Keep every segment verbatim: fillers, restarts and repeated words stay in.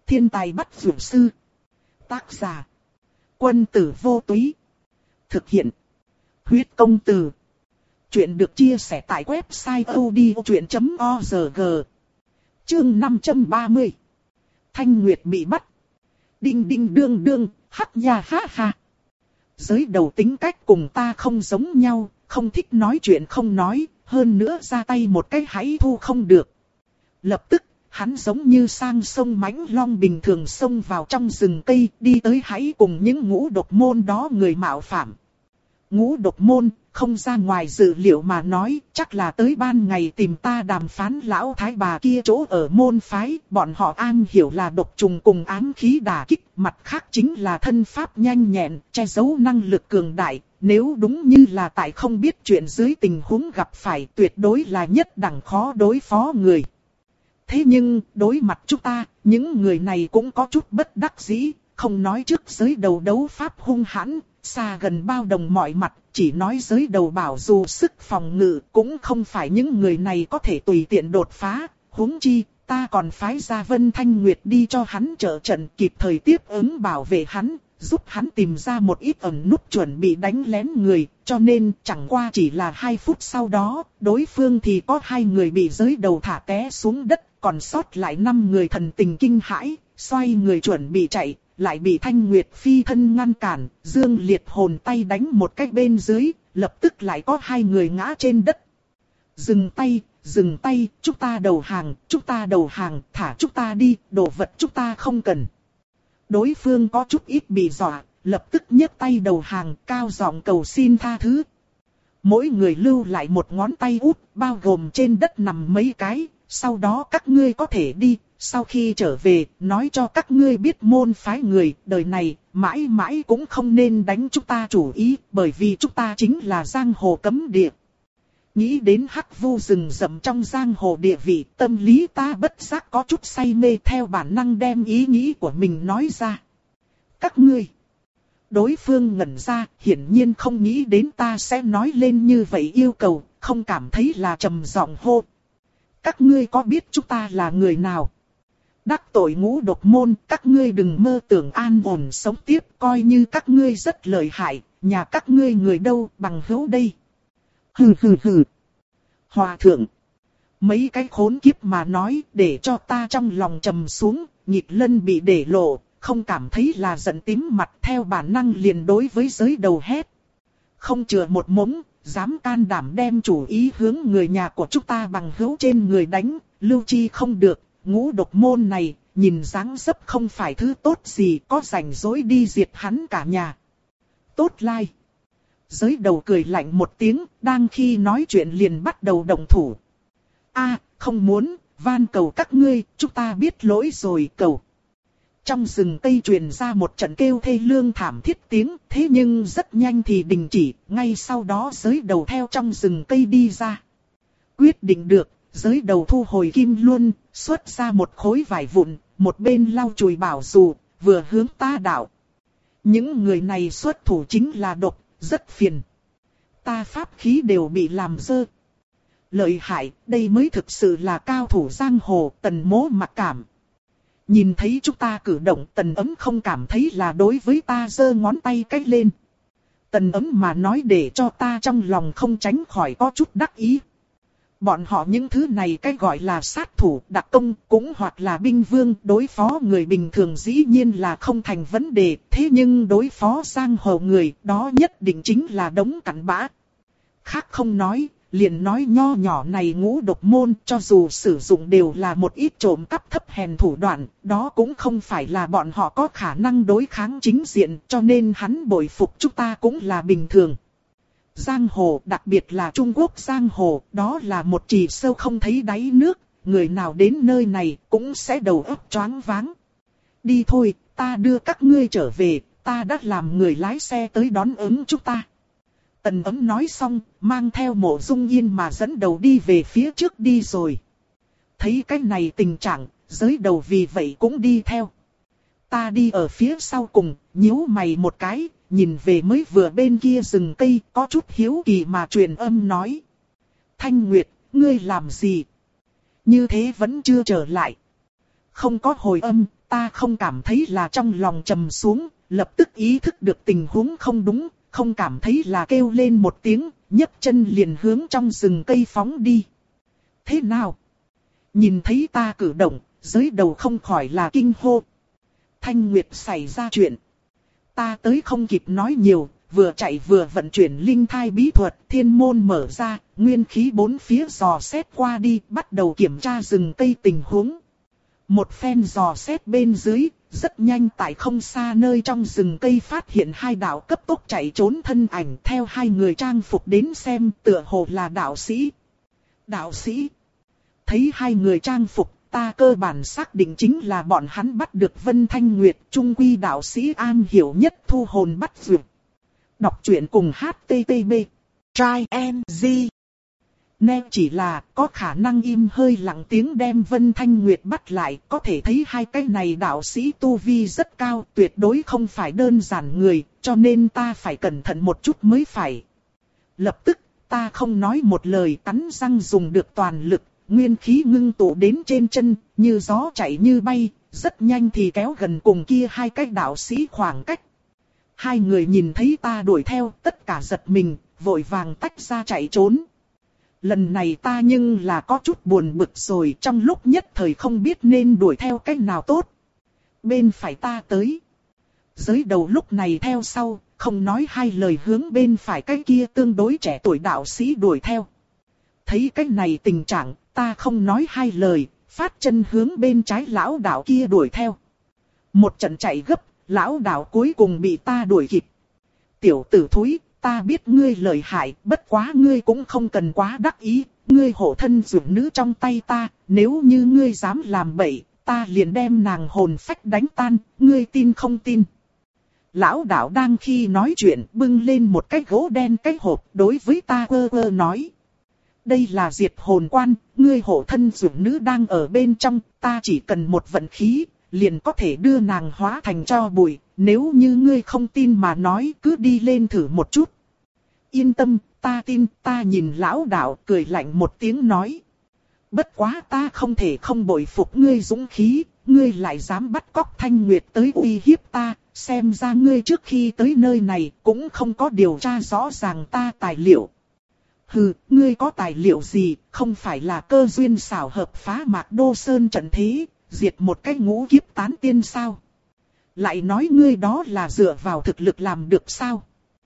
Thiên tài bắt dược sư. Tác giả. Quân tử vô túy. Thực hiện. Huyết công từ. Chuyện được chia sẻ tại website odchuyện chấm org. Chương năm trăm ba mươi. Thanh Nguyệt bị bắt. Đinh đinh đương đương, hắc nha ha ha. Giới đầu tính cách cùng ta không giống nhau, không thích nói chuyện không nói, hơn nữa ra tay một cái hãy thu không được. Lập tức, hắn giống như sang sông mãnh long bình thường xông vào trong rừng cây, đi tới hãy cùng những ngũ độc môn đó người mạo phạm. Ngũ độc môn, không ra ngoài dự liệu mà nói, chắc là tới ban ngày tìm ta đàm phán lão thái bà kia chỗ ở môn phái, bọn họ an hiểu là độc trùng cùng ám khí đả kích, mặt khác chính là thân pháp nhanh nhẹn, che giấu năng lực cường đại, nếu đúng như là tại không biết chuyện dưới tình huống gặp phải tuyệt đối là nhất đẳng khó đối phó người. Thế nhưng, đối mặt chúng ta, những người này cũng có chút bất đắc dĩ, không nói trước giới đầu đấu pháp hung hãn, xa gần bao đồng mọi mặt, chỉ nói giới đầu bảo dù sức phòng ngự cũng không phải những người này có thể tùy tiện đột phá, huống chi, ta còn phái ra Vân Thanh Nguyệt đi cho hắn trợ trận kịp thời tiếp ứng bảo vệ hắn, giúp hắn tìm ra một ít ẩn nút chuẩn bị đánh lén người, cho nên chẳng qua chỉ là hai phút sau đó, đối phương thì có hai người bị giới đầu thả té xuống đất, còn sót lại năm người thần tình kinh hãi, xoay người chuẩn bị chạy. Lại bị Thanh Nguyệt phi thân ngăn cản, Dương Liệt hồn tay đánh một cái bên dưới, lập tức lại có hai người ngã trên đất. Dừng tay, dừng tay, chúng ta đầu hàng, chúng ta đầu hàng, thả chúng ta đi, đồ vật chúng ta không cần. Đối phương có chút ít bị dọa, lập tức nhấc tay đầu hàng, cao giọng cầu xin tha thứ. Mỗi người lưu lại một ngón tay út, bao gồm trên đất nằm mấy cái, sau đó các ngươi có thể đi. Sau khi trở về, nói cho các ngươi biết môn phái người, đời này, mãi mãi cũng không nên đánh chúng ta chủ ý, bởi vì chúng ta chính là giang hồ cấm địa. Nghĩ đến hắc vu rừng rậm trong giang hồ địa vị, tâm lý ta bất giác có chút say mê theo bản năng đem ý nghĩ của mình nói ra. Các ngươi. Đối phương ngẩn ra, hiển nhiên không nghĩ đến ta sẽ nói lên như vậy yêu cầu, không cảm thấy là trầm giọng hô. Các ngươi có biết chúng ta là người nào? Đắc tội ngũ độc môn, các ngươi đừng mơ tưởng an ổn sống tiếp, coi như các ngươi rất lợi hại, nhà các ngươi người đâu bằng hữu đây. Hừ hừ hừ. Hòa thượng. Mấy cái khốn kiếp mà nói để cho ta trong lòng trầm xuống, nhịp lân bị để lộ, không cảm thấy là giận tím mặt theo bản năng liền đối với giới đầu hét. Không chừa một mống, dám can đảm đem chủ ý hướng người nhà của chúng ta bằng hữu trên người đánh, lưu chi không được. Ngũ độc môn này, nhìn dáng dấp không phải thứ tốt gì, có rảnh rỗi đi diệt hắn cả nhà. Tốt lai. Giới đầu cười lạnh một tiếng, đang khi nói chuyện liền bắt đầu động thủ. A, không muốn, van cầu các ngươi, chúng ta biết lỗi rồi cầu. Trong rừng cây truyền ra một trận kêu thê lương thảm thiết tiếng, thế nhưng rất nhanh thì đình chỉ, ngay sau đó giới đầu theo trong rừng cây đi ra. Quyết định được. Giới đầu thu hồi kim luân, xuất ra một khối vải vụn, một bên lau chùi bảo dù, vừa hướng ta đạo. Những người này xuất thủ chính là độc, rất phiền. Ta pháp khí đều bị làm dơ. Lợi hại, đây mới thực sự là cao thủ giang hồ, Tần Mỗ mặc cảm. Nhìn thấy chúng ta cử động, Tần Ấm không cảm thấy là đối với ta giơ ngón tay cách lên. Tần Ấm mà nói để cho ta trong lòng không tránh khỏi có chút đắc ý. Bọn họ những thứ này cái gọi là sát thủ, đặc công, cũng hoặc là binh vương, đối phó người bình thường dĩ nhiên là không thành vấn đề, thế nhưng đối phó giang hồ người, đó nhất định chính là đống cặn bã. Khác không nói, liền nói nho nhỏ này ngũ độc môn, cho dù sử dụng đều là một ít trộm cắp thấp hèn thủ đoạn, đó cũng không phải là bọn họ có khả năng đối kháng chính diện, cho nên hắn bội phục chúng ta cũng là bình thường. Giang hồ, đặc biệt là Trung Quốc giang hồ, đó là một trì sâu không thấy đáy nước, người nào đến nơi này cũng sẽ đầu óc choáng váng. Đi thôi, ta đưa các ngươi trở về, ta đã làm người lái xe tới đón ứng chúng ta. Tần Ấm nói xong, mang theo Mộ Dung Yên mà dẫn đầu đi về phía trước đi rồi. Thấy cái này tình trạng, giới đầu vì vậy cũng đi theo. Ta đi ở phía sau cùng, nhíu mày một cái. Nhìn về mới vừa bên kia rừng cây, có chút hiếu kỳ mà truyền âm nói. Thanh Nguyệt, ngươi làm gì? Như thế vẫn chưa trở lại. Không có hồi âm, ta không cảm thấy là trong lòng trầm xuống, lập tức ý thức được tình huống không đúng, không cảm thấy là kêu lên một tiếng, nhấc chân liền hướng trong rừng cây phóng đi. Thế nào? Nhìn thấy ta cử động, giới đầu không khỏi là kinh hô. Thanh Nguyệt xảy ra chuyện. Ta tới không kịp nói nhiều, vừa chạy vừa vận chuyển linh thai bí thuật, thiên môn mở ra, nguyên khí bốn phía dò xét qua đi, bắt đầu kiểm tra rừng cây tình huống. Một phen dò xét bên dưới, rất nhanh tại không xa nơi trong rừng cây phát hiện hai đạo cấp tốc chạy trốn thân ảnh, theo hai người trang phục đến xem, tựa hồ là đạo sĩ. Đạo sĩ. Thấy hai người trang phục, ta cơ bản xác định chính là bọn hắn bắt được Vân Thanh Nguyệt, trung quy đạo sĩ am hiểu nhất thu hồn bắt dược. Đọc truyện cùng hát tê tê bê. Try and Z. Nè chỉ là có khả năng im hơi lặng tiếng đem Vân Thanh Nguyệt bắt lại, có thể thấy hai cái này đạo sĩ tu vi rất cao, tuyệt đối không phải đơn giản người, cho nên ta phải cẩn thận một chút mới phải. Lập tức, ta không nói một lời, cắn răng dùng được toàn lực, nguyên khí ngưng tụ đến trên chân, như gió chạy như bay, rất nhanh thì kéo gần cùng kia hai cái đạo sĩ khoảng cách. Hai người nhìn thấy ta đuổi theo, tất cả giật mình, vội vàng tách ra chạy trốn. Lần này ta nhưng là có chút buồn bực rồi, trong lúc nhất thời không biết nên đuổi theo cách nào tốt. Bên phải ta tới. Giới đầu lúc này theo sau, không nói hai lời hướng bên phải cái kia tương đối trẻ tuổi đạo sĩ đuổi theo. Thấy cách này tình trạng, ta không nói hai lời, phát chân hướng bên trái lão đạo kia đuổi theo. Một trận chạy gấp, lão đạo cuối cùng bị ta đuổi kịp. Tiểu tử thúi, ta biết ngươi lợi hại, bất quá ngươi cũng không cần quá đắc ý, ngươi hộ thân dưỡng nữ trong tay ta, nếu như ngươi dám làm bậy, ta liền đem nàng hồn phách đánh tan, ngươi tin không tin. Lão đạo đang khi nói chuyện bưng lên một cái gỗ đen cái hộp đối với ta quơ quơ nói. Đây là diệt hồn quan, ngươi hộ thân dưỡng nữ đang ở bên trong, ta chỉ cần một vận khí, liền có thể đưa nàng hóa thành tro bụi, nếu như ngươi không tin mà nói cứ đi lên thử một chút. Yên tâm, ta tin, ta nhìn lão đạo cười lạnh một tiếng nói. Bất quá ta không thể không bội phục ngươi dũng khí, ngươi lại dám bắt cóc Thanh Nguyệt tới uy hiếp ta, xem ra ngươi trước khi tới nơi này cũng không có điều tra rõ ràng ta tài liệu. Hừ, ngươi có tài liệu gì, không phải là cơ duyên xảo hợp phá Mạc Đô Sơn trận thế, diệt một cái ngũ kiếp tán tiên sao? Lại nói ngươi đó là dựa vào thực lực làm được sao?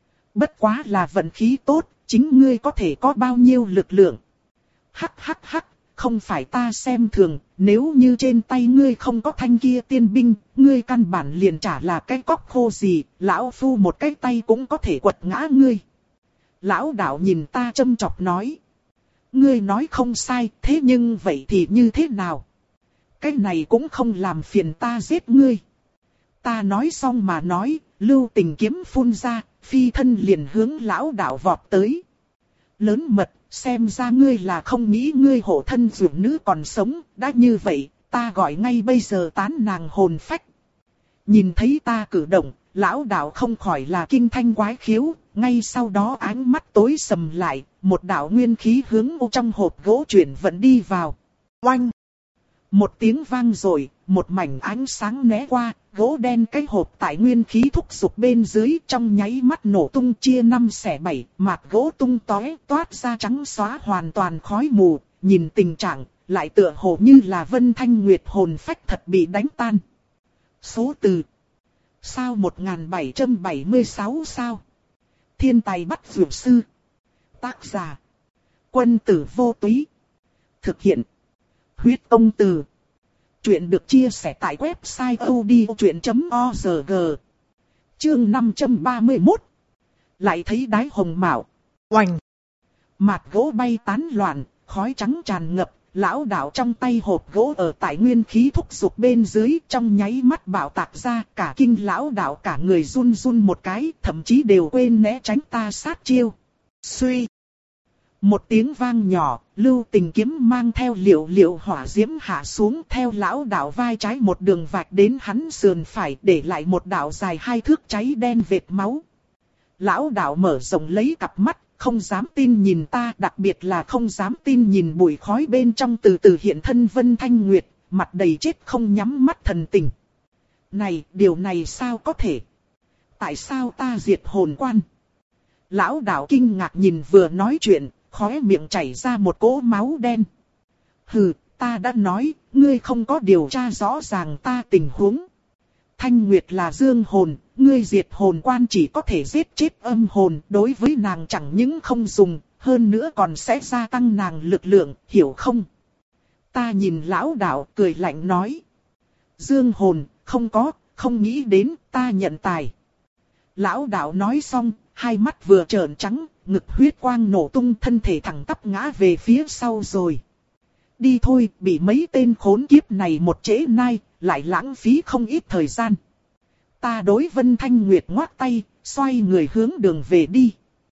Bất quá là vận khí tốt, chính ngươi có thể có bao nhiêu lực lượng? Hắc hắc hắc, không phải ta xem thường, nếu như trên tay ngươi không có thanh kia tiên binh, ngươi căn bản liền trả là cái cóc khô gì, lão phu một cái tay cũng có thể quật ngã ngươi. Lão đạo nhìn ta châm chọc nói. Ngươi nói không sai, thế nhưng vậy thì như thế nào? Cái này cũng không làm phiền ta giết ngươi. Ta nói xong mà nói, lưu tình kiếm phun ra, phi thân liền hướng lão đạo vọt tới. Lớn mật, xem ra ngươi là không nghĩ ngươi hộ thân dưỡng nữ còn sống, đã như vậy, ta gọi ngay bây giờ tán nàng hồn phách. Nhìn thấy ta cử động, lão đạo không khỏi là kinh thanh quái khiếu, ngay sau đó ánh mắt tối sầm lại, một đạo nguyên khí hướng ô trong hộp gỗ chuyển vận đi vào. Oanh! Một tiếng vang rồi, một mảnh ánh sáng né qua, gỗ đen cái hộp tại nguyên khí thúc giục bên dưới trong nháy mắt nổ tung chia năm xẻ bảy, mạt gỗ tung tóe toát ra trắng xóa hoàn toàn khói mù, nhìn tình trạng, lại tựa hồ như là Vân Thanh Nguyệt hồn phách thật bị đánh tan. Số từ sao một nghìn bảy trăm bảy mươi sáu sao? Thiên tài bắt dược sư. Tác giả Quân tử vô túy. Thực hiện Huyết Công Từ. Chuyện được chia sẻ tại website odchuyện chấm org. Chương năm trăm ba mươi mốt. Lại thấy đái hồng mạo. Oành. Mạt gỗ bay tán loạn, khói trắng tràn ngập. Lão đạo trong tay hộp gỗ ở tại nguyên khí thúc giục bên dưới trong nháy mắt bạo tạc ra. Cả kinh lão đạo cả người run run một cái, thậm chí đều quên né tránh ta sát chiêu. Suy. Một tiếng vang nhỏ, lưu tình kiếm mang theo liệu liệu hỏa diễm hạ xuống theo lão đạo vai trái một đường vạch đến hắn sườn phải để lại một đạo dài hai thước cháy đen vệt máu. Lão đạo mở rộng lấy cặp mắt, không dám tin nhìn ta, đặc biệt là không dám tin nhìn bụi khói bên trong từ từ hiện thân Vân Thanh Nguyệt, mặt đầy chết không nhắm mắt thần tình. Này, điều này sao có thể? Tại sao ta diệt hồn quan? Lão đạo kinh ngạc nhìn vừa nói chuyện, khóe miệng chảy ra một cỗ máu đen. Hừ, ta đã nói, ngươi không có điều tra rõ ràng ta tình huống. Thanh Nguyệt là dương hồn, ngươi diệt hồn quan chỉ có thể giết chết âm hồn, đối với nàng chẳng những không dùng, hơn nữa còn sẽ gia tăng nàng lực lượng, hiểu không? Ta nhìn lão đạo cười lạnh nói. Dương hồn, không có, không nghĩ đến, ta nhận tài. Lão đạo nói xong, hai mắt vừa trợn trắng, ngực huyết quang nổ tung, thân thể thẳng tắp ngã về phía sau rồi. Đi thôi, bị mấy tên khốn kiếp này một trễ nai, lại lãng phí không ít thời gian. Ta đối Vân Thanh Nguyệt ngoác tay, xoay người hướng đường về đi.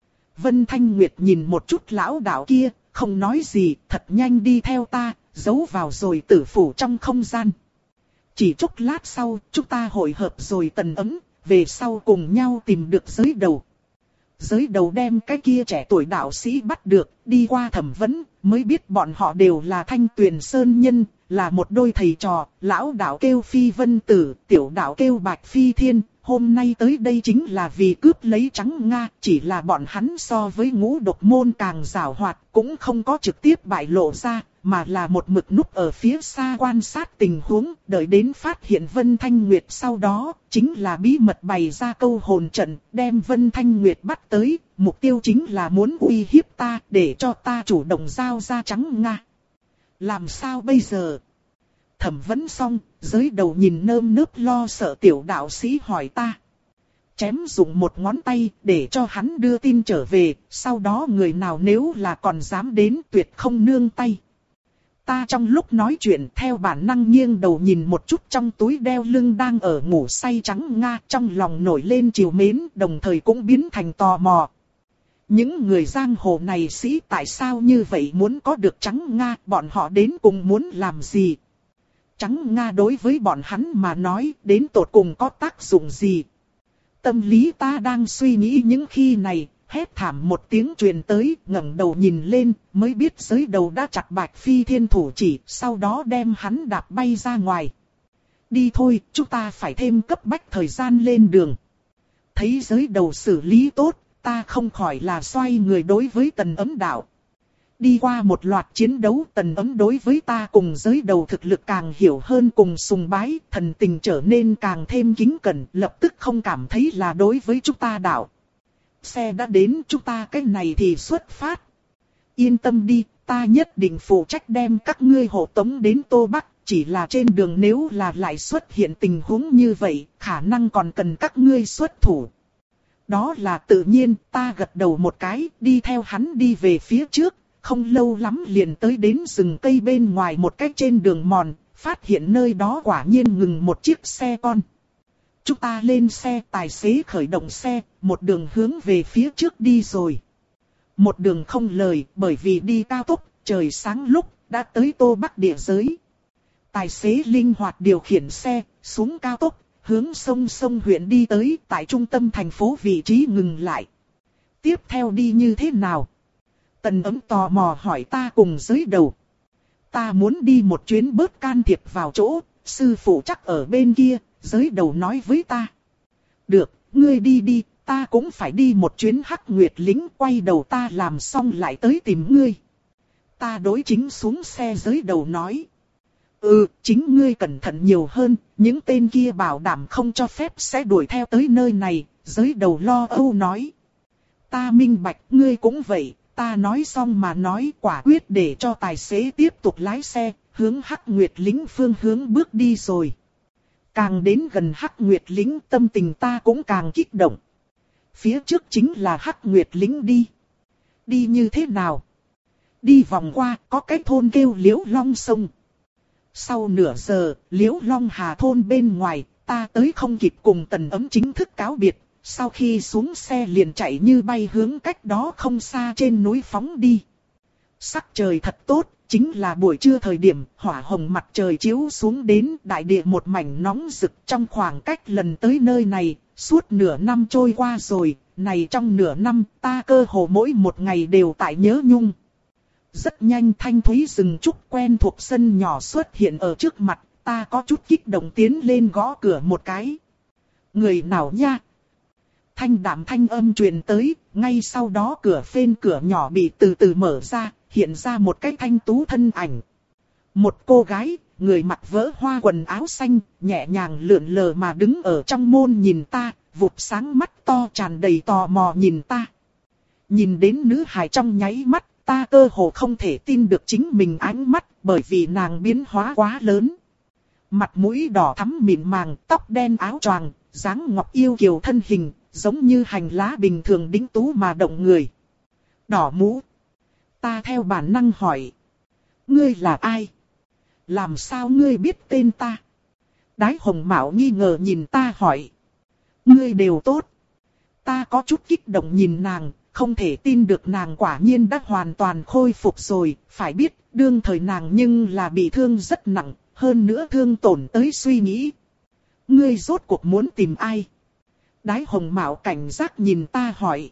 Vân Thanh Nguyệt nhìn một chút lão đạo kia, không nói gì, thật nhanh đi theo ta, giấu vào rồi tử phủ trong không gian. Chỉ chốc lát sau, chúng ta hội hợp rồi tần ấm, về sau cùng nhau tìm được giới đầu. Giới đầu đem cái kia trẻ tuổi đạo sĩ bắt được, đi qua thẩm vấn, mới biết bọn họ đều là Thanh Tuyền Sơn nhân, là một đôi thầy trò, lão đạo kêu Phi Vân Tử, tiểu đạo kêu Bạch Phi Thiên, hôm nay tới đây chính là vì cướp lấy Trắng Nga, chỉ là bọn hắn so với Ngũ Độc Môn càng giàu hoạt, cũng không có trực tiếp bại lộ ra, mà là một mực núp ở phía xa quan sát tình huống, đợi đến phát hiện Vân Thanh Nguyệt sau đó, chính là bí mật bày ra câu hồn trận, đem Vân Thanh Nguyệt bắt tới, mục tiêu chính là muốn uy hiếp ta, để cho ta chủ động giao ra Trắng Nga. Làm sao bây giờ? Thẩm vấn xong, giới đầu nhìn nơm nớp lo sợ tiểu đạo sĩ hỏi ta. Chém dùng một ngón tay để cho hắn đưa tin trở về, sau đó người nào nếu là còn dám đến tuyệt không nương tay. Ta trong lúc nói chuyện theo bản năng nghiêng đầu nhìn một chút trong túi đeo lưng đang ở ngủ say Trắng Nga, trong lòng nổi lên trìu mến, đồng thời cũng biến thành tò mò. Những người giang hồ này sĩ tại sao như vậy muốn có được Trắng Nga, bọn họ đến cùng muốn làm gì? Trắng Nga đối với bọn hắn mà nói đến tột cùng có tác dụng gì? Tâm lý ta đang suy nghĩ những khi này, hét thảm một tiếng truyền tới, ngẩng đầu nhìn lên, mới biết giới đầu đã chặt Bạch Phi Thiên thủ chỉ, sau đó đem hắn đạp bay ra ngoài. Đi thôi, chúng ta phải thêm cấp bách thời gian lên đường. Thấy giới đầu xử lý tốt, ta không khỏi là xoay người đối với Tần Ấm đạo. Đi qua một loạt chiến đấu, Tần Ấm đối với ta cùng giới đầu thực lực càng hiểu hơn cùng sùng bái, thần tình trở nên càng thêm kính cẩn, lập tức không cảm thấy là đối với chúng ta đạo. Xe đã đến, chúng ta cái này thì xuất phát. Yên tâm đi, ta nhất định phụ trách đem các ngươi hộ tống đến Tô Bắc, chỉ là trên đường nếu là lại xuất hiện tình huống như vậy, khả năng còn cần các ngươi xuất thủ. Đó là tự nhiên, ta gật đầu một cái, đi theo hắn đi về phía trước. Không lâu lắm liền tới đến rừng cây bên ngoài một cách trên đường mòn, phát hiện nơi đó quả nhiên ngừng một chiếc xe con. Chúng ta lên xe, tài xế khởi động xe, một đường hướng về phía trước đi rồi. Một đường không lời, bởi vì đi cao tốc, trời sáng lúc, đã tới Tô Bắc địa giới. Tài xế linh hoạt điều khiển xe, xuống cao tốc, hướng sông sông huyện đi tới, tại trung tâm thành phố vị trí ngừng lại. Tiếp theo đi như thế nào? Tần Ấm tò mò hỏi ta cùng giới đầu. Ta muốn đi một chuyến bớt can thiệp vào chỗ, sư phụ chắc ở bên kia, giới đầu nói với ta. Được, ngươi đi đi, ta cũng phải đi một chuyến Hắc Nguyệt Lĩnh, quay đầu ta làm xong lại tới tìm ngươi. Ta đối chính xuống xe, giới đầu nói. Ừ, chính ngươi cẩn thận nhiều hơn, những tên kia bảo đảm không cho phép sẽ đuổi theo tới nơi này, giới đầu lo âu nói. Ta minh bạch, ngươi cũng vậy. Ta nói xong mà nói, quả quyết để cho tài xế tiếp tục lái xe, hướng Hắc Nguyệt Lĩnh phương hướng bước đi rồi. Càng đến gần Hắc Nguyệt Lĩnh, tâm tình ta cũng càng kích động. Phía trước chính là Hắc Nguyệt Lĩnh đi. Đi như thế nào? Đi vòng qua, có cái thôn kêu Liễu Long Sông. Sau nửa giờ, Liễu Long Hà thôn bên ngoài, ta tới không kịp cùng Tần Ấm chính thức cáo biệt. Sau khi xuống xe liền chạy như bay hướng cách đó không xa trên núi phóng đi. Sắc trời thật tốt, chính là buổi trưa thời điểm, hỏa hồng mặt trời chiếu xuống đến đại địa một mảnh nóng rực. Trong khoảng cách lần tới nơi này, suốt nửa năm trôi qua rồi, này trong nửa năm ta cơ hồ mỗi một ngày đều tại nhớ nhung. Rất nhanh thanh thúy rừng trúc quen thuộc sân nhỏ xuất hiện ở trước mặt, ta có chút kích động tiến lên gõ cửa một cái. Người nào nha? Thanh đạm thanh âm truyền tới, ngay sau đó cửa phên cửa nhỏ bị từ từ mở ra, hiện ra một cái thanh tú thân ảnh. Một cô gái, người mặc vỡ hoa quần áo xanh, nhẹ nhàng lượn lờ mà đứng ở trong môn nhìn ta, vụt sáng mắt to tràn đầy tò mò nhìn ta. Nhìn đến nữ hài trong nháy mắt, ta cơ hồ không thể tin được chính mình ánh mắt, bởi vì nàng biến hóa quá lớn. Mặt mũi đỏ thắm mịn màng, tóc đen áo choàng, dáng ngọc yêu kiều thân hình, giống như hành lá bình thường đĩnh tú mà động người. Đỏ mũ. Ta theo bản năng hỏi. Ngươi là ai? Làm sao ngươi biết tên ta? Đái Hồng Mạo nghi ngờ nhìn ta hỏi. Ngươi đều tốt. Ta có chút kích động nhìn nàng, không thể tin được nàng quả nhiên đã hoàn toàn khôi phục rồi. Phải biết, đương thời nàng nhưng là bị thương rất nặng, hơn nữa thương tổn tới suy nghĩ. Ngươi rốt cuộc muốn tìm ai? Đái Hồng Mạo cảnh giác nhìn ta hỏi.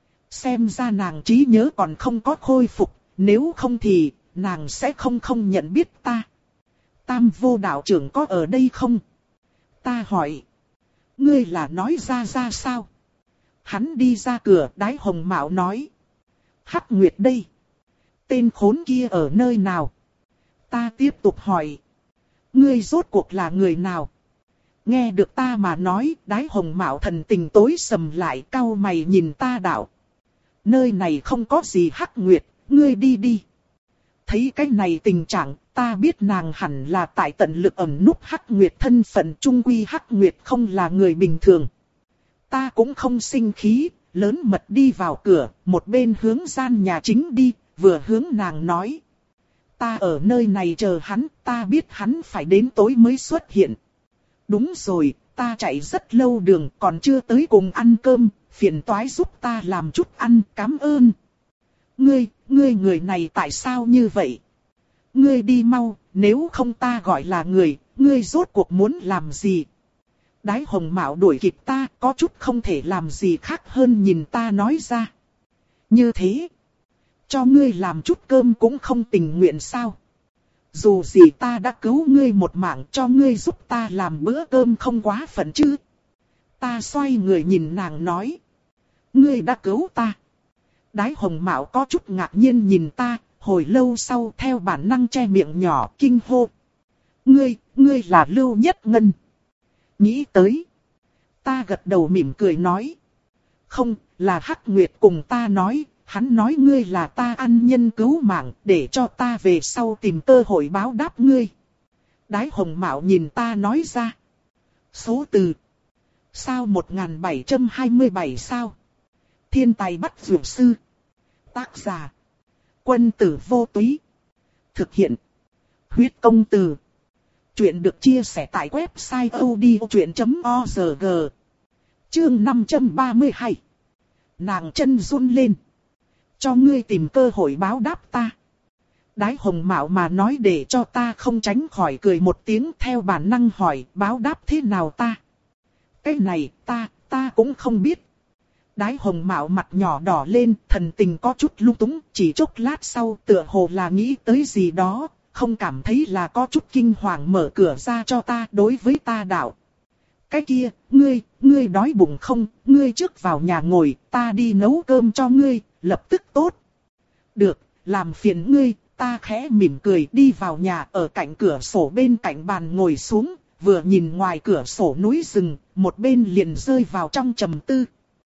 Xem ra nàng trí nhớ còn không có khôi phục, nếu không thì nàng sẽ không không nhận biết ta. Tam Vô đạo trưởng có ở đây không? Ta hỏi. Ngươi là nói ra ra sao? Hắn đi ra cửa, Đái Hồng Mạo nói. Hắc Nguyệt đây. Tên khốn kia ở nơi nào? Ta tiếp tục hỏi. Ngươi rốt cuộc là người nào? Nghe được ta mà nói, Đái Hồng Mạo thần tình tối sầm lại, cau mày nhìn ta đạo. Nơi này không có gì Hắc Nguyệt, ngươi đi đi. Thấy cái này tình trạng, ta biết nàng hẳn là tại tận lực ẩn núp Hắc Nguyệt thân phận, chung quy Hắc Nguyệt không là người bình thường. Ta cũng không sinh khí, lớn mật đi vào cửa, một bên hướng gian nhà chính đi, vừa hướng nàng nói. Ta ở nơi này chờ hắn, ta biết hắn phải đến tối mới xuất hiện. Đúng rồi, ta chạy rất lâu đường còn chưa tới cùng ăn cơm, phiền toái giúp ta làm chút ăn, cảm ơn. Ngươi, ngươi người này tại sao như vậy? Ngươi đi mau, nếu không ta gọi là người, ngươi rốt cuộc muốn làm gì? Đái Hồng Mạo đuổi kịp ta, có chút không thể làm gì khác hơn nhìn ta nói ra. Như thế, cho ngươi làm chút cơm cũng không tình nguyện sao? Dù gì ta đã cứu ngươi một mạng, cho ngươi giúp ta làm bữa cơm không quá phận chứ. Ta xoay người nhìn nàng nói. Ngươi đã cứu ta. Đái Hồng Mạo có chút ngạc nhiên nhìn ta, hồi lâu sau theo bản năng che miệng nhỏ kinh hô. Ngươi, ngươi là Lưu Nhất Ngân. Nghĩ tới. Ta gật đầu mỉm cười nói. Không, là Hắc Nguyệt cùng ta nói. Hắn nói ngươi là ta ân nhân cứu mạng, để cho ta về sau tìm cơ hội báo đáp ngươi. Đái Hồng Mạo nhìn ta nói ra. Số từ. Sao một nghìn bảy trăm hai mươi bảy sao? Thiên tài bắt dược sư. Tác giả. Quân tử vô túy. Thực hiện. Huyết công từ. Chuyện được chia sẻ tại website odchuyện chấm org. Chương năm trăm ba mươi hai. Nàng chân run lên. Cho ngươi tìm cơ hội báo đáp ta. Đái Hồng Mạo mà nói để cho ta không tránh khỏi cười một tiếng, theo bản năng hỏi báo đáp thế nào ta. Cái này ta, ta cũng không biết. Đái Hồng Mạo mặt nhỏ đỏ lên, thần tình có chút lung túng, chỉ chốc lát sau tựa hồ là nghĩ tới gì đó, không cảm thấy là có chút kinh hoàng mở cửa ra cho ta đối với ta đạo. Cái kia, ngươi, ngươi đói bụng không, ngươi trước vào nhà ngồi, ta đi nấu cơm cho ngươi, lập tức tốt. Được, làm phiền ngươi, ta khẽ mỉm cười đi vào nhà, ở cạnh cửa sổ bên cạnh bàn ngồi xuống, vừa nhìn ngoài cửa sổ núi rừng, một bên liền rơi vào trong trầm tư.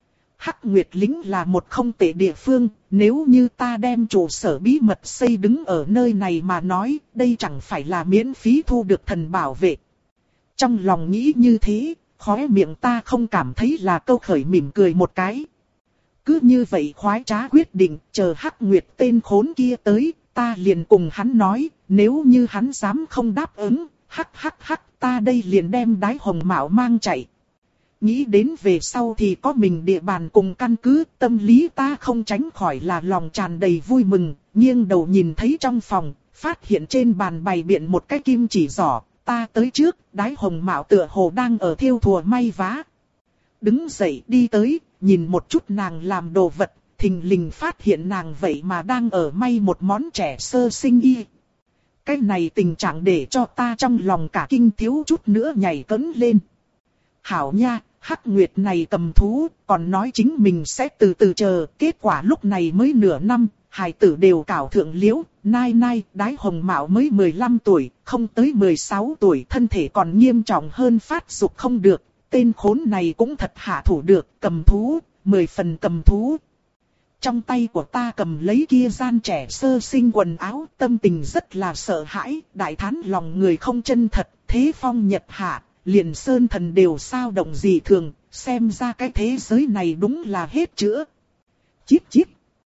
Hắc Nguyệt Lĩnh là một không tệ địa phương, nếu như ta đem trụ sở bí mật xây đứng ở nơi này mà nói, đây chẳng phải là miễn phí thu được thần bảo vệ. Trong lòng nghĩ như thế, khóe miệng ta không cảm thấy là câu khởi mỉm cười một cái. Cứ như vậy khoái trá quyết định, chờ Hắc Nguyệt tên khốn kia tới, ta liền cùng hắn nói, nếu như hắn dám không đáp ứng, hắc hắc hắc, ta đây liền đem Đái Hồng Mạo mang chạy. Nghĩ đến về sau thì có mình địa bàn cùng căn cứ, tâm lý ta không tránh khỏi là lòng tràn đầy vui mừng, nghiêng đầu nhìn thấy trong phòng, phát hiện trên bàn bày biện một cái kim chỉ giỏ, ta tới trước, Đái Hồng Mạo tựa hồ đang ở thiêu thùa may vá. Đứng dậy đi tới, nhìn một chút nàng làm đồ vật, thình lình phát hiện nàng vậy mà đang ở may một món trẻ sơ sinh y. Cái này tình trạng để cho ta trong lòng cả kinh thiếu chút nữa nhảy cẫng lên. Hảo nha, Hắc Nguyệt này cầm thú, còn nói chính mình sẽ từ từ chờ, kết quả lúc này mới nửa năm, hài tử đều cảo thượng liễu, nai nai, Đái Hồng Mạo mới mười lăm tuổi, không tới mười sáu tuổi, thân thể còn nghiêm trọng hơn phát dục không được, tên khốn này cũng thật hạ thủ được, cầm thú, mười phần cầm thú. Trong tay của ta cầm lấy kia gian trẻ sơ sinh quần áo, tâm tình rất là sợ hãi, đại thán lòng người không chân thật, thế phong nhật hạ, liền sơn thần đều sao động dị thường, xem ra cái thế giới này đúng là hết chữa. Chíp chíp.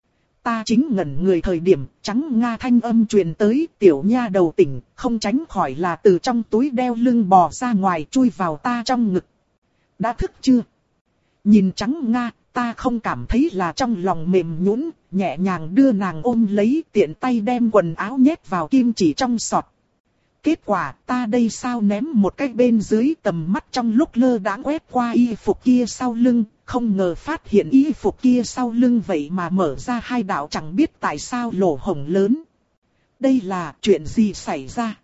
Ta chính ngẩn người thời điểm, Trắng Nga thanh âm truyền tới, tiểu nha đầu tỉnh, không tránh khỏi là từ trong túi đeo lưng bò ra ngoài chui vào ta trong ngực. Đã thức chưa? Nhìn Trắng Nga, ta không cảm thấy là trong lòng mềm nhũn, nhẹ nhàng đưa nàng ôm lấy, tiện tay đem quần áo nhét vào kim chỉ trong sọt. Kết quả ta đây sao ném một cái bên dưới, tầm mắt trong lúc lơ đãng quét qua y phục kia sau lưng, không ngờ phát hiện y phục kia sau lưng vậy mà mở ra hai đạo chẳng biết tại sao lỗ hổng lớn. Đây là chuyện gì xảy ra?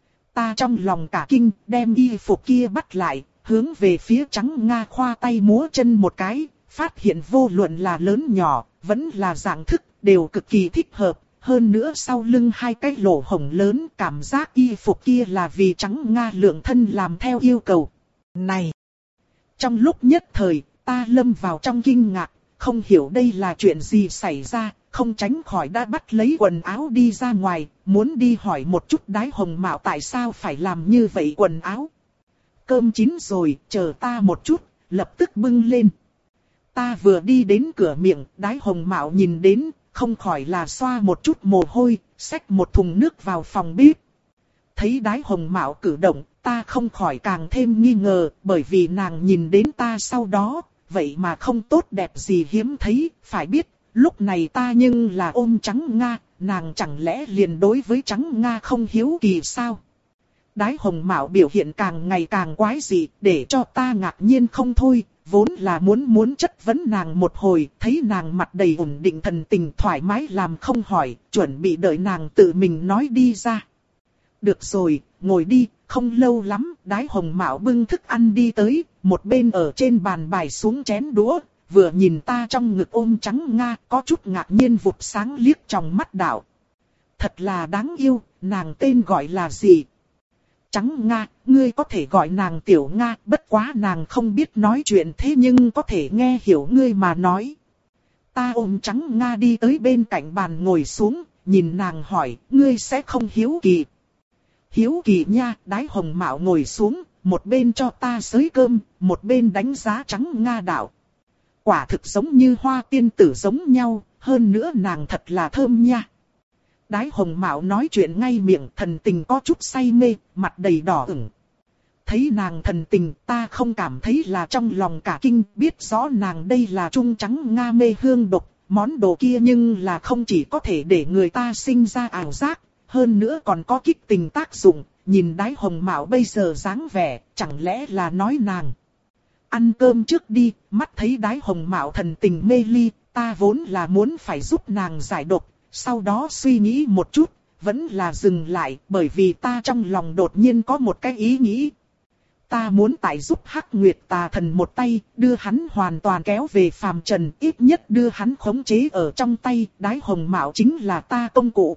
Ta trong lòng cả kinh, đem y phục kia bắt lại, hướng về phía Trắng Nga khoa tay múa chân một cái, phát hiện vô luận là lớn nhỏ, vẫn là dạng thức, đều cực kỳ thích hợp. Hơn nữa sau lưng hai cái lỗ hổng lớn, cảm giác y phục kia là vì Trắng Nga lượng thân làm theo yêu cầu. Này! Trong lúc nhất thời, ta lâm vào trong kinh ngạc, không hiểu đây là chuyện gì xảy ra, không tránh khỏi đã bắt lấy quần áo đi ra ngoài, muốn đi hỏi một chút Đái Hồng Mạo tại sao phải làm như vậy quần áo. Cơm chín rồi, chờ ta một chút, lập tức bưng lên. Ta vừa đi đến cửa miệng, Đái Hồng Mạo nhìn đến, không khỏi là xoa một chút mồ hôi, xách một thùng nước vào phòng bếp. Thấy Đái Hồng Mạo cử động, ta không khỏi càng thêm nghi ngờ, bởi vì nàng nhìn đến ta sau đó, vậy mà không tốt đẹp gì hiếm thấy, phải biết, lúc này ta nhưng là ôm Trắng Nga, nàng chẳng lẽ liền đối với Trắng Nga không hiếu kỳ sao? Đái Hồng Mạo biểu hiện càng ngày càng quái dị, để cho ta ngạc nhiên không thôi. Vốn là muốn muốn chất vấn nàng một hồi, thấy nàng mặt đầy ổn định thần tình thoải mái làm không hỏi, chuẩn bị đợi nàng tự mình nói đi ra. Được rồi, ngồi đi, không lâu lắm, Đái Hồng Mạo bưng thức ăn đi tới, một bên ở trên bàn bài xuống chén đũa, vừa nhìn ta trong ngực ôm Trắng Nga, có chút ngạc nhiên vụt sáng liếc trong mắt đạo. Thật là đáng yêu, nàng tên gọi là gì? Trắng Nga, ngươi có thể gọi nàng Tiểu Nga, bất quá nàng không biết nói chuyện thế nhưng có thể nghe hiểu ngươi mà nói. Ta ôm Trắng Nga đi tới bên cạnh bàn ngồi xuống, nhìn nàng hỏi, ngươi sẽ không hiếu kỳ. Hiếu kỳ nha, Đái Hồng Mạo ngồi xuống, một bên cho ta xới cơm, một bên đánh giá Trắng Nga đạo. Quả thực giống như hoa tiên tử giống nhau, hơn nữa nàng thật là thơm nha. Đái Hồng Mạo nói chuyện ngay miệng, thần tình có chút say mê, mặt đầy đỏ ửng. Thấy nàng thần tình, ta không cảm thấy là trong lòng cả kinh, biết rõ nàng đây là trung Trắng Nga mê hương độc, món đồ kia nhưng là không chỉ có thể để người ta sinh ra ảo giác, hơn nữa còn có kích tình tác dụng, nhìn Đái Hồng Mạo bây giờ dáng vẻ, chẳng lẽ là nói nàng. Ăn cơm trước đi, mắt thấy Đái Hồng Mạo thần tình mê ly, ta vốn là muốn phải giúp nàng giải độc. Sau đó suy nghĩ một chút, vẫn là dừng lại, bởi vì ta trong lòng đột nhiên có một cái ý nghĩ. Ta muốn tại giúp Hắc Nguyệt Tà Thần một tay, đưa hắn hoàn toàn kéo về phàm trần, ít nhất đưa hắn khống chế ở trong tay, Đái Hồng Mạo chính là ta công cụ.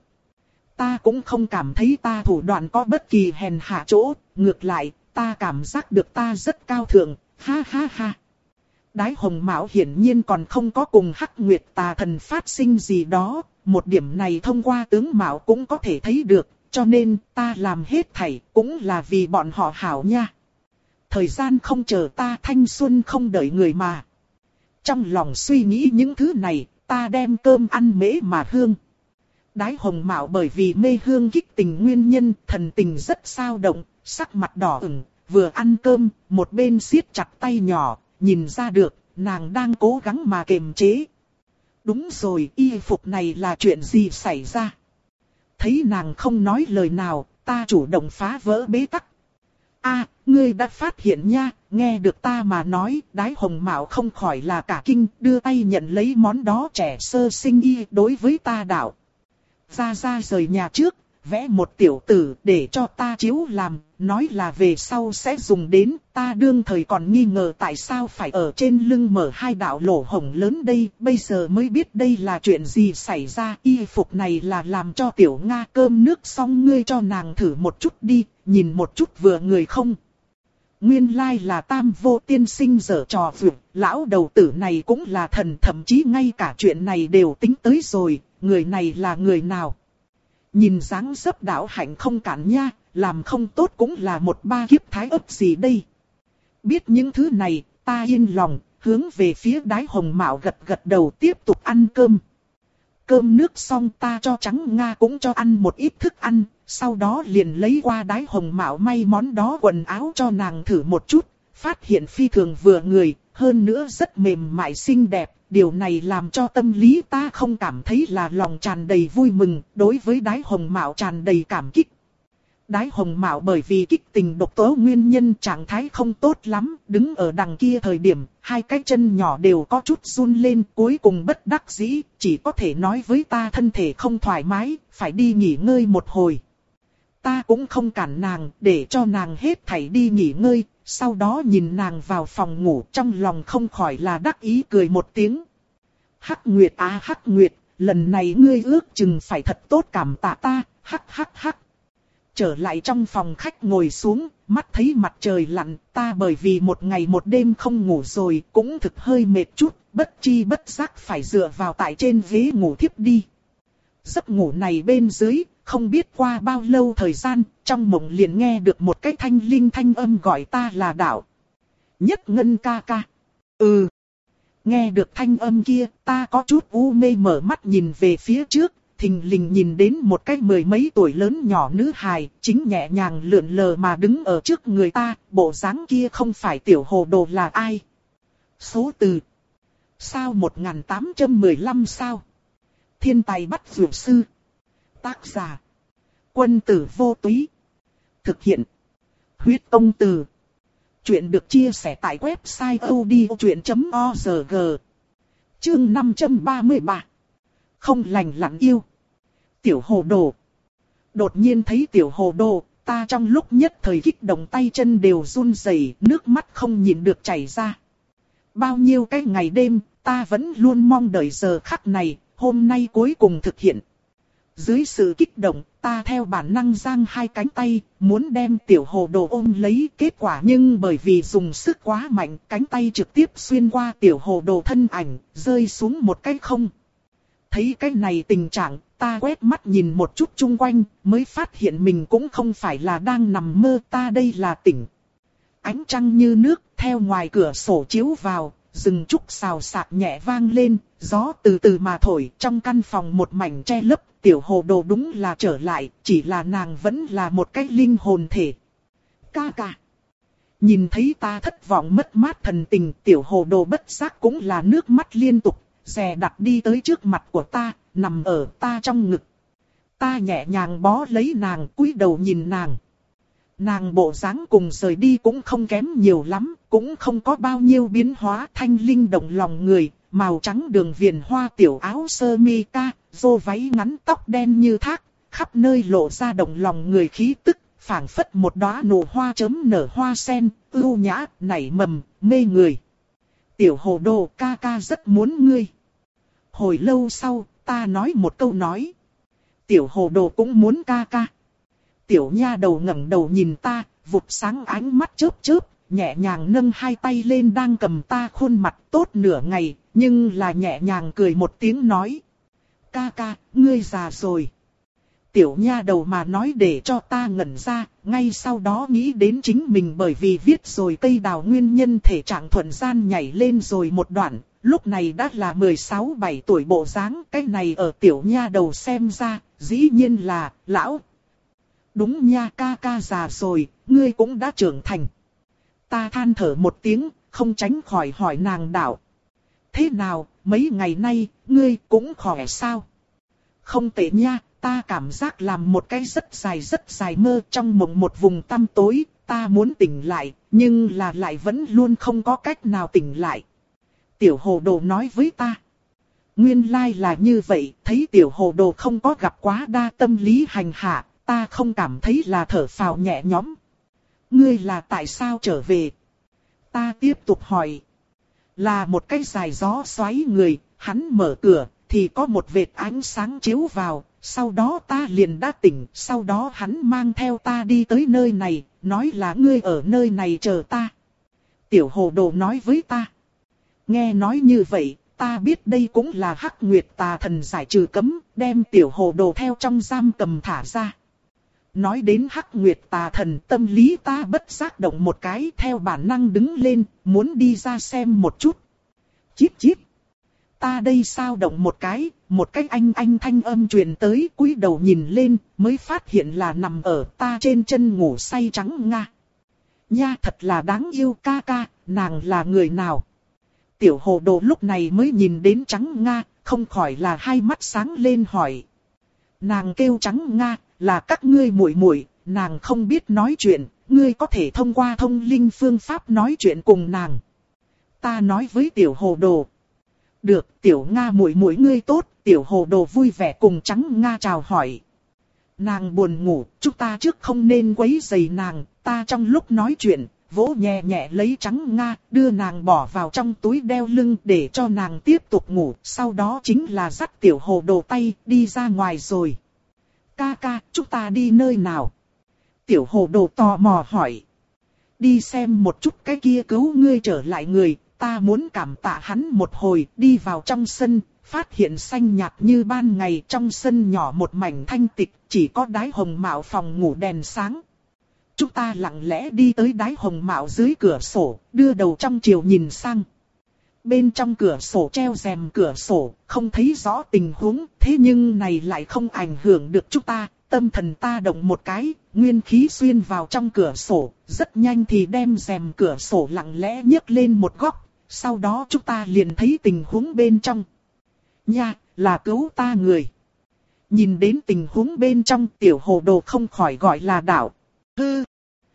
Ta cũng không cảm thấy ta thủ đoạn có bất kỳ hèn hạ chỗ, ngược lại, ta cảm giác được ta rất cao thượng, ha ha ha. Đái Hồng Mạo hiển nhiên còn không có cùng Hắc Nguyệt Tà Thần phát sinh gì đó, một điểm này thông qua tướng mạo cũng có thể thấy được, cho nên ta làm hết thảy cũng là vì bọn họ hảo nha. Thời gian không chờ ta, thanh xuân không đợi người mà. Trong lòng suy nghĩ những thứ này, ta đem cơm ăn mễ mà hương. Đái Hồng Mạo bởi vì mê hương kích tình nguyên nhân, thần tình rất sao động, sắc mặt đỏ ửng, vừa ăn cơm, một bên siết chặt tay nhỏ, nhìn ra được, nàng đang cố gắng mà kiềm chế. Đúng rồi, y phục này là chuyện gì xảy ra? Thấy nàng không nói lời nào, ta chủ động phá vỡ bế tắc. A, ngươi đã phát hiện nha, nghe được ta mà nói, Đái Hồng Mạo không khỏi là cả kinh, đưa tay nhận lấy món đó trẻ sơ sinh y đối với ta đạo. Ra ra rời nhà trước, vẽ một tiểu tử để cho ta chiếu làm, nói là về sau sẽ dùng đến, ta đương thời còn nghi ngờ tại sao phải ở trên lưng mở hai đạo lỗ hổng lớn đây, bây giờ mới biết đây là chuyện gì xảy ra, y phục này là làm cho tiểu Nga cơm nước xong ngươi cho nàng thử một chút đi, nhìn một chút vừa người không. Nguyên lai là Tam Vô tiên sinh giở trò vượt, lão đầu tử này cũng là thần, thậm chí ngay cả chuyện này đều tính tới rồi, người này là người nào? Nhìn dáng dấp đạo hạnh không cản nha, làm không tốt cũng là một ba kiếp thái ấp gì đây. Biết những thứ này, ta yên lòng, hướng về phía Đái Hồng Mạo gật gật đầu tiếp tục ăn cơm. Cơm nước xong ta cho Trắng Nga cũng cho ăn một ít thức ăn, sau đó liền lấy qua Đái Hồng Mạo may món đó quần áo cho nàng thử một chút, phát hiện phi thường vừa người, hơn nữa rất mềm mại xinh đẹp, điều này làm cho tâm lý ta không cảm thấy là lòng tràn đầy vui mừng, đối với Đái Hồng Mạo tràn đầy cảm kích. Đái Hồng Mạo bởi vì kích tình độc tố nguyên nhân trạng thái không tốt lắm, đứng ở đằng kia thời điểm, hai cái chân nhỏ đều có chút run lên, cuối cùng bất đắc dĩ, chỉ có thể nói với ta thân thể không thoải mái, phải đi nghỉ ngơi một hồi. Ta cũng không cản nàng, để cho nàng hết thảy đi nghỉ ngơi, sau đó nhìn nàng vào phòng ngủ, trong lòng không khỏi là đắc ý cười một tiếng. Hắc Nguyệt á Hắc Nguyệt, lần này ngươi ước chừng phải thật tốt cảm tạ ta, hắc hắc hắc. Trở lại trong phòng khách ngồi xuống, mắt thấy mặt trời lặn, ta bởi vì một ngày một đêm không ngủ rồi, cũng thực hơi mệt chút, bất chi bất giác phải dựa vào tại trên ghế ngủ thiếp đi. Giấc ngủ này bên dưới, không biết qua bao lâu thời gian, trong mộng liền nghe được một cái thanh linh thanh âm gọi ta là Đạo. Nhất Ngân ca ca. Ừ. Nghe được thanh âm kia, ta có chút u mê mở mắt nhìn về phía trước, thình lình nhìn đến một cái mười mấy tuổi lớn nhỏ nữ hài, chính nhẹ nhàng lượn lờ mà đứng ở trước người ta, bộ dáng kia không phải Tiểu Hồ Đồ là ai. Số từ. Sao một nghìn tám trăm mười lăm sao? Thiên tài bắt vượt sư. Tác giả. Quân tử vô túy. Thực hiện. Huyết công từ. Chuyện được chia sẻ tại website odchuyện chấm org. Chương năm trăm ba mươi ba. Không lành lặn yêu. Tiểu Hồ Đồ. Đột nhiên thấy Tiểu Hồ Đồ, ta trong lúc nhất thời kích động tay chân đều run rẩy, nước mắt không nhịn được chảy ra. Bao nhiêu cái ngày đêm, ta vẫn luôn mong đợi giờ khắc này, hôm nay cuối cùng thực hiện. Dưới sự kích động, ta theo bản năng giang hai cánh tay, muốn đem Tiểu Hồ Đồ ôm lấy, kết quả nhưng bởi vì dùng sức quá mạnh, cánh tay trực tiếp xuyên qua Tiểu Hồ Đồ thân ảnh, rơi xuống một cái không. Thấy cái này tình trạng, ta quét mắt nhìn một chút chung quanh, mới phát hiện mình cũng không phải là đang nằm mơ, ta đây là tỉnh. Ánh trăng như nước, theo ngoài cửa sổ chiếu vào, rừng trúc xào xạc nhẹ vang lên, gió từ từ mà thổi, trong căn phòng một mảnh che lấp, Tiểu Hồ Đồ đúng là trở lại, chỉ là nàng vẫn là một cái linh hồn thể. Ca ca. Nhìn thấy ta thất vọng mất mát thần tình, Tiểu Hồ Đồ bất giác cũng là nước mắt liên tục, dè đặt đi tới trước mặt của ta, nằm ở ta trong ngực. Ta nhẹ nhàng bó lấy nàng, cúi đầu nhìn nàng. Nàng bộ dáng cùng rời đi cũng không kém nhiều lắm, cũng không có bao nhiêu biến hóa, thanh linh động lòng người, màu trắng đường viền hoa tiểu áo sơ mi ca, rô váy ngắn tóc đen như thác, khắp nơi lộ ra động lòng người khí tức, phảng phất một đóa nụ hoa chớm nở hoa sen, ưu nhã, nảy mầm, mê người. Tiểu Hồ Đồ ca ca rất muốn ngươi. Hồi lâu sau, ta nói một câu nói. Tiểu Hồ Đồ cũng muốn ca ca. Tiểu nha đầu ngẩng đầu nhìn ta, vụt sáng ánh mắt chớp chớp, nhẹ nhàng nâng hai tay lên đang cầm ta khuôn mặt tốt nửa ngày, nhưng là nhẹ nhàng cười một tiếng nói. Ca ca, ngươi già rồi. Tiểu nha đầu mà nói để cho ta ngẩn ra, ngay sau đó nghĩ đến chính mình bởi vì viết rồi cây đào nguyên nhân thể trạng thuận gian nhảy lên rồi một đoạn, lúc này đã là mười sáu bảy tuổi bộ dáng, cái này ở tiểu nha đầu xem ra, dĩ nhiên là, lão. Đúng nha, ca ca già rồi, ngươi cũng đã trưởng thành. Ta than thở một tiếng, không tránh khỏi hỏi nàng Đạo. Thế nào, mấy ngày nay, ngươi cũng khỏe sao? Không tệ nha, ta cảm giác làm một cái rất dài rất dài mơ trong mộng một vùng tăm tối, ta muốn tỉnh lại, nhưng là lại vẫn luôn không có cách nào tỉnh lại. Tiểu Hồ Đồ nói với ta. Nguyên lai là như vậy, thấy Tiểu Hồ Đồ không có gặp quá đa tâm lý hành hạ, ta không cảm thấy là thở phào nhẹ nhõm. Ngươi là tại sao trở về? Ta tiếp tục hỏi. Là một cái dài gió xoáy người, hắn mở cửa, thì có một vệt ánh sáng chiếu vào, sau đó ta liền đã tỉnh, sau đó hắn mang theo ta đi tới nơi này, nói là ngươi ở nơi này chờ ta. Tiểu hồ đồ nói với ta. Nghe nói như vậy, ta biết đây cũng là Hắc Nguyệt tà thần giải trừ cấm, đem tiểu hồ đồ theo trong giam cầm thả ra. Nói đến Hắc Nguyệt tà thần, tâm lý ta bất giác động một cái, theo bản năng đứng lên, muốn đi ra xem một chút. Chíp chíp. Ta đây sao động một cái, một cái anh anh thanh âm truyền tới, cúi đầu nhìn lên, mới phát hiện là nằm ở ta trên chân ngủ say trắng nga. Nha, thật là đáng yêu ca ca, nàng là người nào? Tiểu hồ đồ lúc này mới nhìn đến trắng nga, không khỏi là hai mắt sáng lên hỏi. Nàng kêu trắng nga, là các ngươi muội muội, nàng không biết nói chuyện, ngươi có thể thông qua thông linh phương pháp nói chuyện cùng nàng. Ta nói với tiểu hồ đồ. Được, tiểu nga muội muội ngươi tốt, tiểu hồ đồ vui vẻ cùng trắng nga chào hỏi. Nàng buồn ngủ, chúng ta trước không nên quấy rầy nàng, ta trong lúc nói chuyện, vỗ nhẹ nhẹ lấy trắng nga, đưa nàng bỏ vào trong túi đeo lưng để cho nàng tiếp tục ngủ, sau đó chính là dắt tiểu hồ đồ tay đi ra ngoài rồi. Ca ca, chúng ta đi nơi nào? Tiểu hồ đồ tò mò hỏi. Đi xem một chút cái kia cứu ngươi trở lại người, ta muốn cảm tạ hắn một hồi, đi vào trong sân, phát hiện xanh nhạt như ban ngày, trong sân nhỏ một mảnh thanh tịch, chỉ có đái hồng mạo phòng ngủ đèn sáng. Chúng ta lặng lẽ đi tới đái hồng mạo dưới cửa sổ, đưa đầu trong chiều nhìn sang. Bên trong cửa sổ treo rèm cửa sổ, không thấy rõ tình huống, thế nhưng này lại không ảnh hưởng được chúng ta. Tâm thần ta động một cái, nguyên khí xuyên vào trong cửa sổ, rất nhanh thì đem rèm cửa sổ lặng lẽ nhấc lên một góc, sau đó chúng ta liền thấy tình huống bên trong. Nha, là cứu ta người. Nhìn đến tình huống bên trong, tiểu hồ đồ không khỏi gọi là đạo. Hư!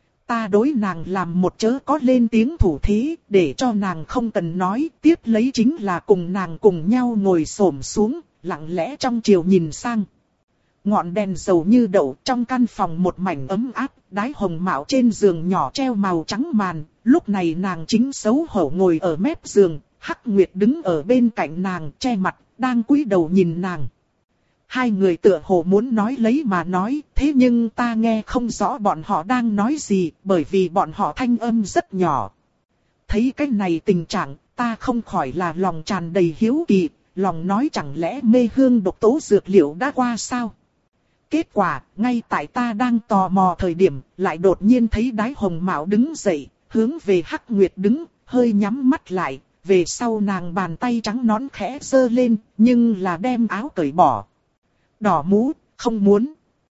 Ta đối nàng làm một chớ có lên tiếng thủ thế, để cho nàng không cần nói, tiếp lấy chính là cùng nàng cùng nhau ngồi xổm xuống, lặng lẽ trong chiều nhìn sang. Ngọn đèn dầu như đậu, trong căn phòng một mảnh ấm áp, đái hồng mạo trên giường nhỏ treo màu trắng màn, lúc này nàng chính xấu hổ ngồi ở mép giường, Hắc Nguyệt đứng ở bên cạnh nàng che mặt, đang cúi đầu nhìn nàng. Hai người tựa hồ muốn nói lấy mà nói, thế nhưng ta nghe không rõ bọn họ đang nói gì, bởi vì bọn họ thanh âm rất nhỏ. Thấy cái này tình trạng, ta không khỏi là lòng tràn đầy hiếu kỳ, lòng nói chẳng lẽ mê hương độc tố dược liệu đã qua sao? Kết quả, ngay tại ta đang tò mò thời điểm, lại đột nhiên thấy đái hồng mạo đứng dậy, hướng về Hắc Nguyệt đứng, hơi nhắm mắt lại, về sau nàng bàn tay trắng nõn khẽ giơ lên, nhưng là đem áo cởi bỏ. Đỏ mũ, không muốn.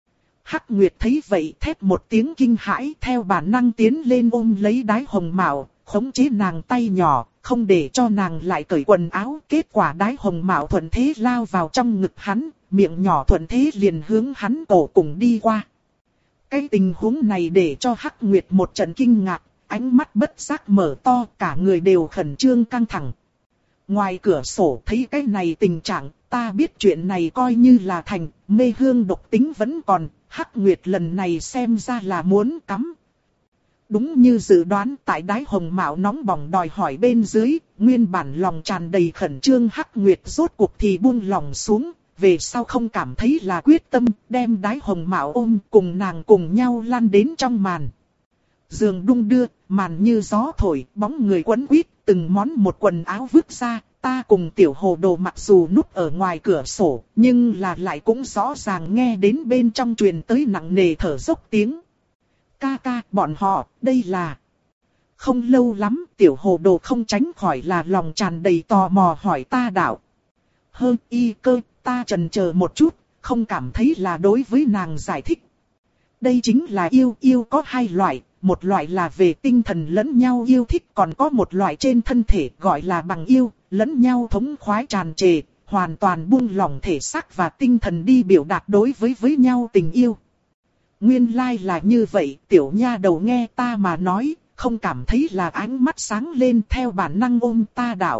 Hắc Nguyệt thấy vậy thét một tiếng kinh hãi, theo bản năng tiến lên ôm lấy đái hồng mạo, khống chế nàng tay nhỏ, không để cho nàng lại cởi quần áo. Kết quả đái hồng mạo thuận thế lao vào trong ngực hắn, miệng nhỏ thuận thế liền hướng hắn cổ cùng đi qua. Cái tình huống này để cho Hắc Nguyệt một trận kinh ngạc, ánh mắt bất giác mở to, cả người đều khẩn trương căng thẳng. Ngoài cửa sổ thấy cái này tình trạng, ta biết chuyện này coi như là thành, mê hương độc tính vẫn còn, Hắc Nguyệt lần này xem ra là muốn cắm. Đúng như dự đoán, tại đái hồng mạo nóng bỏng đòi hỏi bên dưới, nguyên bản lòng tràn đầy khẩn trương Hắc Nguyệt rốt cuộc thì buông lòng xuống, về sau không cảm thấy là quyết tâm, đem đái hồng mạo ôm cùng nàng cùng nhau lăn đến trong màn. Giường đung đưa, màn như gió thổi, bóng người quấn quýt, từng món một quần áo vứt ra, ta cùng tiểu hồ đồ mặc dù núp ở ngoài cửa sổ, nhưng là lại cũng rõ ràng nghe đến bên trong truyền tới nặng nề thở dốc tiếng. Ca ca, bọn họ, đây là... Không lâu lắm, tiểu hồ đồ không tránh khỏi là lòng tràn đầy tò mò hỏi ta đạo. Hơn y cơ, ta chần chờ một chút, không cảm thấy là đối với nàng giải thích. Đây chính là yêu, yêu có hai loại, một loại là về tinh thần lẫn nhau yêu thích, còn có một loại trên thân thể gọi là bằng yêu, lẫn nhau thống khoái tràn trề, hoàn toàn buông lỏng thể xác và tinh thần đi biểu đạt đối với với nhau tình yêu. Nguyên lai là như vậy, tiểu nha đầu nghe ta mà nói, không cảm thấy là ánh mắt sáng lên theo bản năng ôm ta đạo.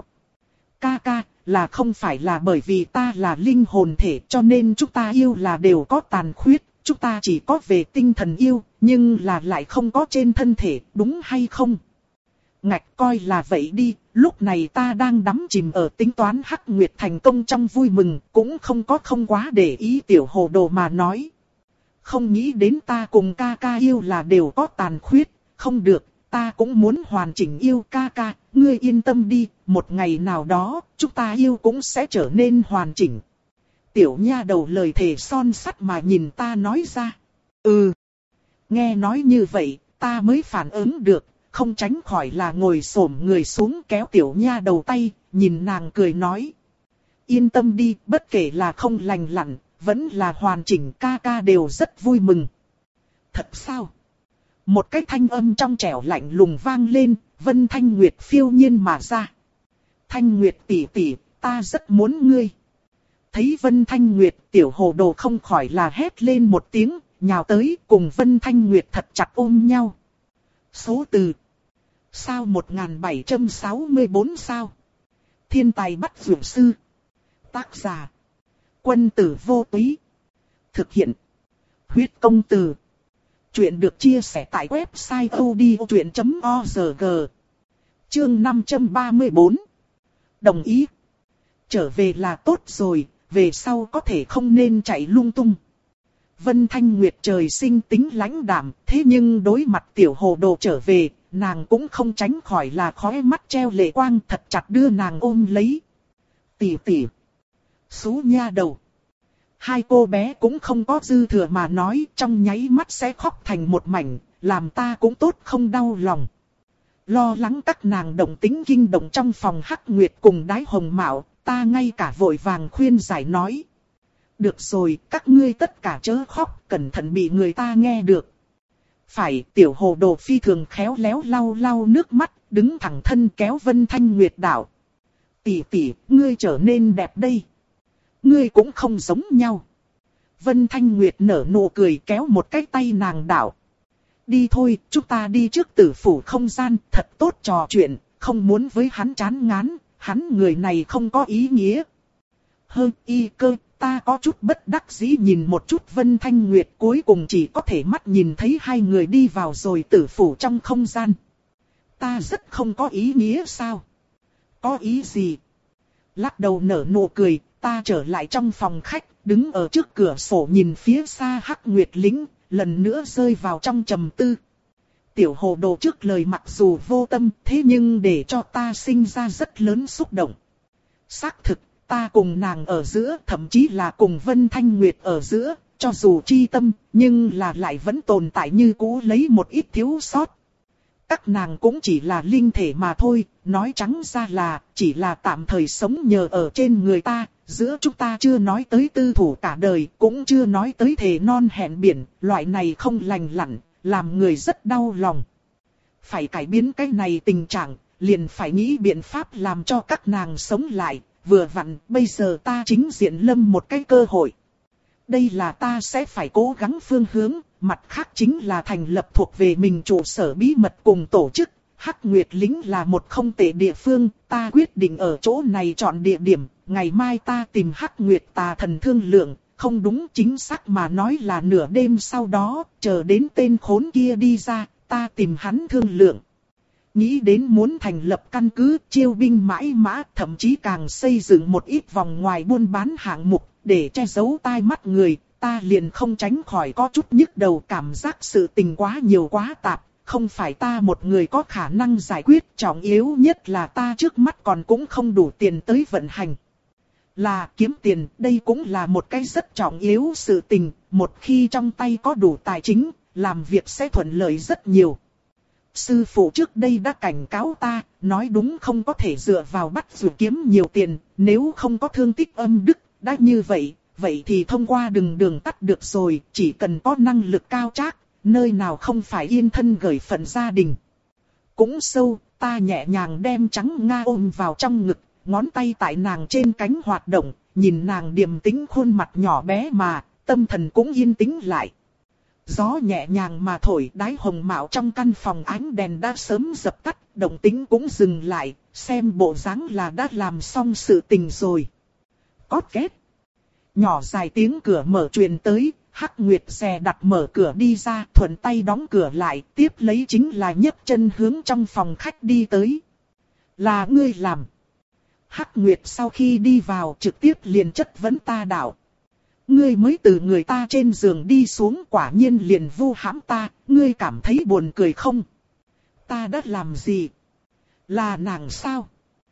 Ca ca, là không phải là bởi vì ta là linh hồn thể cho nên chúng ta yêu là đều có tàn khuyết, chúng ta chỉ có về tinh thần yêu, nhưng là lại không có trên thân thể, đúng hay không? Ngạch coi là vậy đi, lúc này ta đang đắm chìm ở tính toán Hắc Nguyệt thành công trong vui mừng, cũng không có không quá để ý tiểu hồ đồ mà nói. Không nghĩ đến ta cùng ca ca yêu là đều có tàn khuyết, không được, ta cũng muốn hoàn chỉnh yêu ca ca, ngươi yên tâm đi, một ngày nào đó, chúng ta yêu cũng sẽ trở nên hoàn chỉnh. Tiểu nha đầu lời thề son sắt mà nhìn ta nói ra. Ừ. Nghe nói như vậy, ta mới phản ứng được, không tránh khỏi là ngồi xổm người xuống kéo tiểu nha đầu tay, nhìn nàng cười nói. Yên tâm đi, bất kể là không lành lặn, vẫn là hoàn chỉnh, ca ca đều rất vui mừng. Thật sao? Một cái thanh âm trong trẻo lạnh lùng vang lên, Vân Thanh Nguyệt phiêu nhiên mà ra. Thanh Nguyệt tỷ tỷ, ta rất muốn ngươi. Thấy Vân Thanh Nguyệt, tiểu hồ đồ không khỏi là hét lên một tiếng, nhào tới cùng Vân Thanh Nguyệt thật chặt ôm nhau. Số từ. Sao một nghìn bảy trăm sáu mươi tư sao? Thiên tài bắt dược sư. Tác giả. Quân tử vô túy. Thực hiện. Huyết công từ. Chuyện được chia sẻ tại website odchuyện chấm org. Chương năm trăm ba mươi tư. Đồng ý. Trở về là tốt rồi, về sau có thể không nên chạy lung tung. Vân Thanh Nguyệt trời sinh tính lãnh đạm, thế nhưng đối mặt tiểu hồ đồ trở về, nàng cũng không tránh khỏi là khóe mắt treo lệ quang, thật chặt đưa nàng ôm lấy. Tỷ tỷ. Xú nha đầu. Hai cô bé cũng không có dư thừa mà nói, trong nháy mắt sẽ khóc thành một mảnh, làm ta cũng tốt không đau lòng. Lo lắng các nàng động tính kinh động trong phòng Hắc Nguyệt cùng Đái Hồng Mạo, ta ngay cả vội vàng khuyên giải nói. Được rồi, các ngươi tất cả chớ khóc, cẩn thận bị người ta nghe được. Phải, tiểu hồ đồ phi thường khéo léo lau lau nước mắt, đứng thẳng thân kéo Vân Thanh Nguyệt đạo. Tỷ tỷ, ngươi trở nên đẹp đây. Ngươi cũng không giống nhau. Vân Thanh Nguyệt nở nụ cười kéo một cái tay nàng đạo. Đi thôi, chúng ta đi trước tử phủ không gian, thật tốt trò chuyện, không muốn với hắn chán ngán, hắn người này không có ý nghĩa. Hơn y cơ, ta có chút bất đắc dĩ nhìn một chút Vân Thanh Nguyệt, cuối cùng chỉ có thể mắt nhìn thấy hai người đi vào rồi tử phủ trong không gian. Ta rất không có ý nghĩa sao? Có ý gì? Lắc đầu nở nụ cười, ta trở lại trong phòng khách, đứng ở trước cửa sổ nhìn phía xa Hắc Nguyệt Lĩnh, lần nữa rơi vào trong trầm tư. Tiểu hồ đồ trước lời mặc dù vô tâm, thế nhưng để cho ta sinh ra rất lớn xúc động. Xác thực, ta cùng nàng ở giữa, thậm chí là cùng Vân Thanh Nguyệt ở giữa, cho dù chi tâm, nhưng là lại vẫn tồn tại như cũ lấy một ít thiếu sót. Các nàng cũng chỉ là linh thể mà thôi, nói trắng ra là, chỉ là tạm thời sống nhờ ở trên người ta, giữa chúng ta chưa nói tới tư thủ cả đời, cũng chưa nói tới thề non hẹn biển, loại này không lành lặn, làm người rất đau lòng. Phải cải biến cái này tình trạng, liền phải nghĩ biện pháp làm cho các nàng sống lại, vừa vặn, bây giờ ta chính diện lâm một cái cơ hội. Đây là ta sẽ phải cố gắng phương hướng, mặt khác chính là thành lập thuộc về mình trụ sở bí mật cùng tổ chức. Hắc Nguyệt Lĩnh là một không tệ địa phương, ta quyết định ở chỗ này chọn địa điểm, ngày mai ta tìm Hắc Nguyệt tà thần thương lượng, không đúng chính xác mà nói là nửa đêm sau đó, chờ đến tên khốn kia đi ra, ta tìm hắn thương lượng. Nghĩ đến muốn thành lập căn cứ, chiêu binh mãi mã, thậm chí càng xây dựng một ít vòng ngoài buôn bán hạng mục, để che giấu tai mắt người, ta liền không tránh khỏi có chút nhức đầu, cảm giác sự tình quá nhiều quá tạp, không phải ta một người có khả năng giải quyết, trọng yếu nhất là ta trước mắt còn cũng không đủ tiền tới vận hành. Là kiếm tiền, đây cũng là một cái rất trọng yếu sự tình, một khi trong tay có đủ tài chính, làm việc sẽ thuận lợi rất nhiều. Sư phụ trước đây đã cảnh cáo ta, nói đúng không có thể dựa vào bắt dù kiếm nhiều tiền, nếu không có thương tích âm đức, đã như vậy, vậy thì thông qua đường đường tắt được rồi, chỉ cần có năng lực cao trác, nơi nào không phải yên thân gởi phận gia đình. Cũng sâu, ta nhẹ nhàng đem trắng Nga ôm vào trong ngực, ngón tay tại nàng trên cánh hoạt động, nhìn nàng điềm tĩnh khuôn mặt nhỏ bé mà, tâm thần cũng yên tĩnh lại. Gió nhẹ nhàng mà thổi, Đái Hồng Mạo trong căn phòng ánh đèn đã sớm dập tắt, động tĩnh cũng dừng lại, xem bộ dáng là đã làm xong sự tình rồi. Cót két. Nhỏ dài tiếng cửa mở truyền tới, Hắc Nguyệt dè đặt mở cửa đi ra, thuận tay đóng cửa lại, tiếp lấy chính là nhấc chân hướng trong phòng khách đi tới. Là ngươi làm. Hắc Nguyệt sau khi đi vào trực tiếp liền chất vấn ta đạo. Ngươi mới từ người ta trên giường đi xuống, quả nhiên liền vu hãm ta, ngươi cảm thấy buồn cười không? Ta đã làm gì? Là nàng sao?